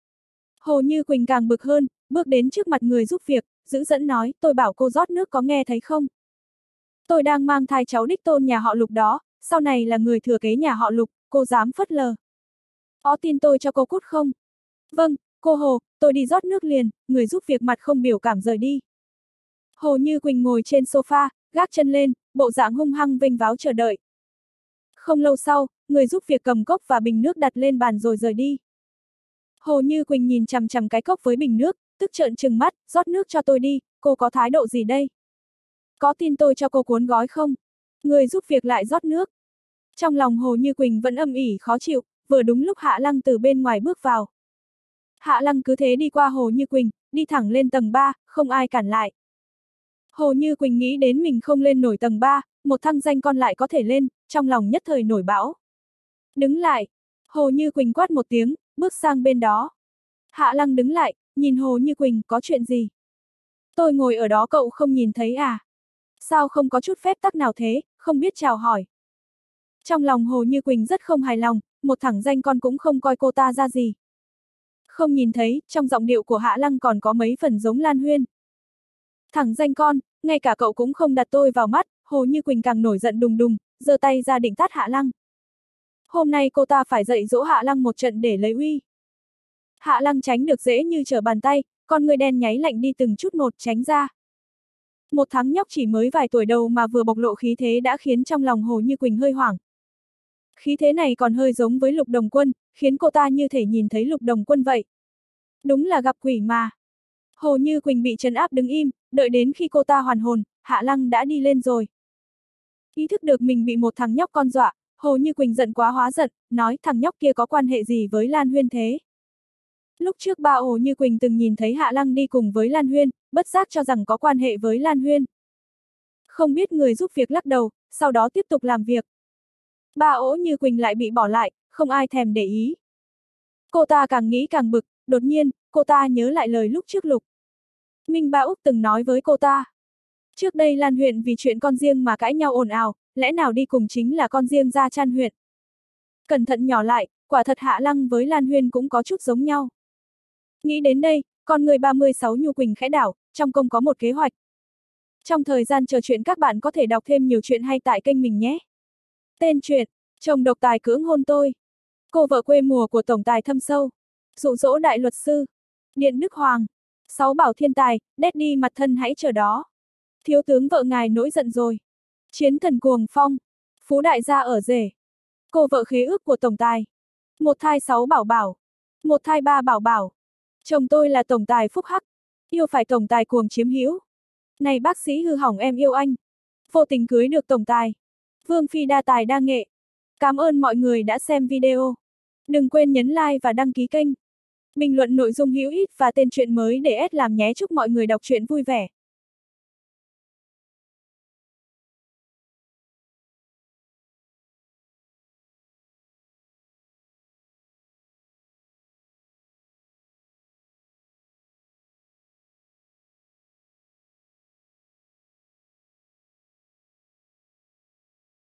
Hồ Như Quỳnh càng bực hơn, bước đến trước mặt người giúp việc, dữ dẫn nói, tôi bảo cô rót nước có nghe thấy không? Tôi đang mang thai cháu đích tôn nhà họ Lục đó, sau này là người thừa kế nhà họ Lục, cô dám phớt lờ. Có tin tôi cho cô cút không? Vâng, cô Hồ, tôi đi rót nước liền, người giúp việc mặt không biểu cảm rời đi. Hồ Như Quỳnh ngồi trên sofa, gác chân lên, bộ dạng hung hăng vênh váo chờ đợi. Không lâu sau, người giúp việc cầm cốc và bình nước đặt lên bàn rồi rời đi. Hồ Như Quỳnh nhìn chằm chằm cái cốc với bình nước, tức trợn trừng mắt, rót nước cho tôi đi, cô có thái độ gì đây? Có tin tôi cho cô cuốn gói không? Người giúp việc lại rót nước. Trong lòng Hồ Như Quỳnh vẫn âm ỉ khó chịu, vừa đúng lúc Hạ Lăng từ bên ngoài bước vào. Hạ Lăng cứ thế đi qua Hồ Như Quỳnh, đi thẳng lên tầng ba, không ai cản lại. Hồ Như Quỳnh nghĩ đến mình không lên nổi tầng ba, một thăng danh con lại có thể lên, trong lòng nhất thời nổi bão. Đứng lại. Hồ Như Quỳnh quát một tiếng, bước sang bên đó. Hạ Lăng đứng lại, nhìn Hồ Như Quỳnh, có chuyện gì? Tôi ngồi ở đó cậu không nhìn thấy à? Sao không có chút phép tắc nào thế, không biết chào hỏi? Trong lòng Hồ Như Quỳnh rất không hài lòng, một thẳng danh con cũng không coi cô ta ra gì. Không nhìn thấy, trong giọng điệu của Hạ Lăng còn có mấy phần giống Lan Huyên. Thẳng danh con, ngay cả cậu cũng không đặt tôi vào mắt, Hồ Như Quỳnh càng nổi giận đùng đùng, giơ tay ra định tát Hạ Lăng. Hôm nay cô ta phải dạy dỗ Hạ Lăng một trận để lấy uy. Hạ Lăng tránh được dễ như trở bàn tay, con người đen nháy lạnh đi từng chút một tránh ra. Một thằng nhóc chỉ mới vài tuổi đầu mà vừa bộc lộ khí thế đã khiến trong lòng Hồ Như Quỳnh hơi hoảng. Khí thế này còn hơi giống với Lục Đồng Quân, khiến cô ta như thể nhìn thấy Lục Đồng Quân vậy. Đúng là gặp quỷ mà. Hồ Như Quỳnh bị trấn áp đứng im, đợi đến khi cô ta hoàn hồn, Hạ Lăng đã đi lên rồi. Ý thức được mình bị một thằng nhóc con dọa, Hồ Như Quỳnh giận quá hóa giận, nói thằng nhóc kia có quan hệ gì với Lan Huyên thế? Lúc trước ba Hồ Như Quỳnh từng nhìn thấy Hạ Lăng đi cùng với Lan Huyên, bất giác cho rằng có quan hệ với Lan Huyên. Không biết người giúp việc lắc đầu, sau đó tiếp tục làm việc. Ba Ổ Như Quỳnh lại bị bỏ lại, không ai thèm để ý. Cô ta càng nghĩ càng bực, đột nhiên, cô ta nhớ lại lời lúc trước Lục Minh Ba Úc từng nói với cô ta. Trước đây Lan huyện vì chuyện con riêng mà cãi nhau ồn ào, lẽ nào đi cùng chính là con riêng Gia Chan huyện. Cẩn thận nhỏ lại, quả thật Hạ Lăng với Lan Huyên cũng có chút giống nhau. Nghĩ đến đây, con người ba mươi sáu Nhu Quỳnh khẽ đảo, trong công có một kế hoạch. Trong thời gian chờ chuyện các bạn có thể đọc thêm nhiều chuyện hay tại kênh mình nhé. Tên truyện, chồng độc tài cưỡng hôn tôi. Cô vợ quê mùa của tổng tài thâm sâu. Dụ dỗ đại luật sư. Điện Đức Hoàng. Sáu bảo thiên tài, Daddy mặt thân hãy chờ đó. Thiếu tướng vợ ngài nổi giận rồi. Chiến thần cuồng phong. Phú đại gia ở rể. Cô vợ khế ước của tổng tài. Một thai sáu bảo bảo. Một thai ba bảo bảo. Chồng tôi là tổng tài phúc hắc. Yêu phải tổng tài cuồng chiếm hữu. Này bác sĩ hư hỏng em yêu anh. Vô tình cưới được tổng tài. Vương phi đa tài đa nghệ. Cảm ơn mọi người đã xem video. Đừng quên nhấn like và đăng ký kênh. Bình luận nội dung hữu ích và tên truyện mới để S làm nhé. Chúc mọi người đọc truyện vui vẻ.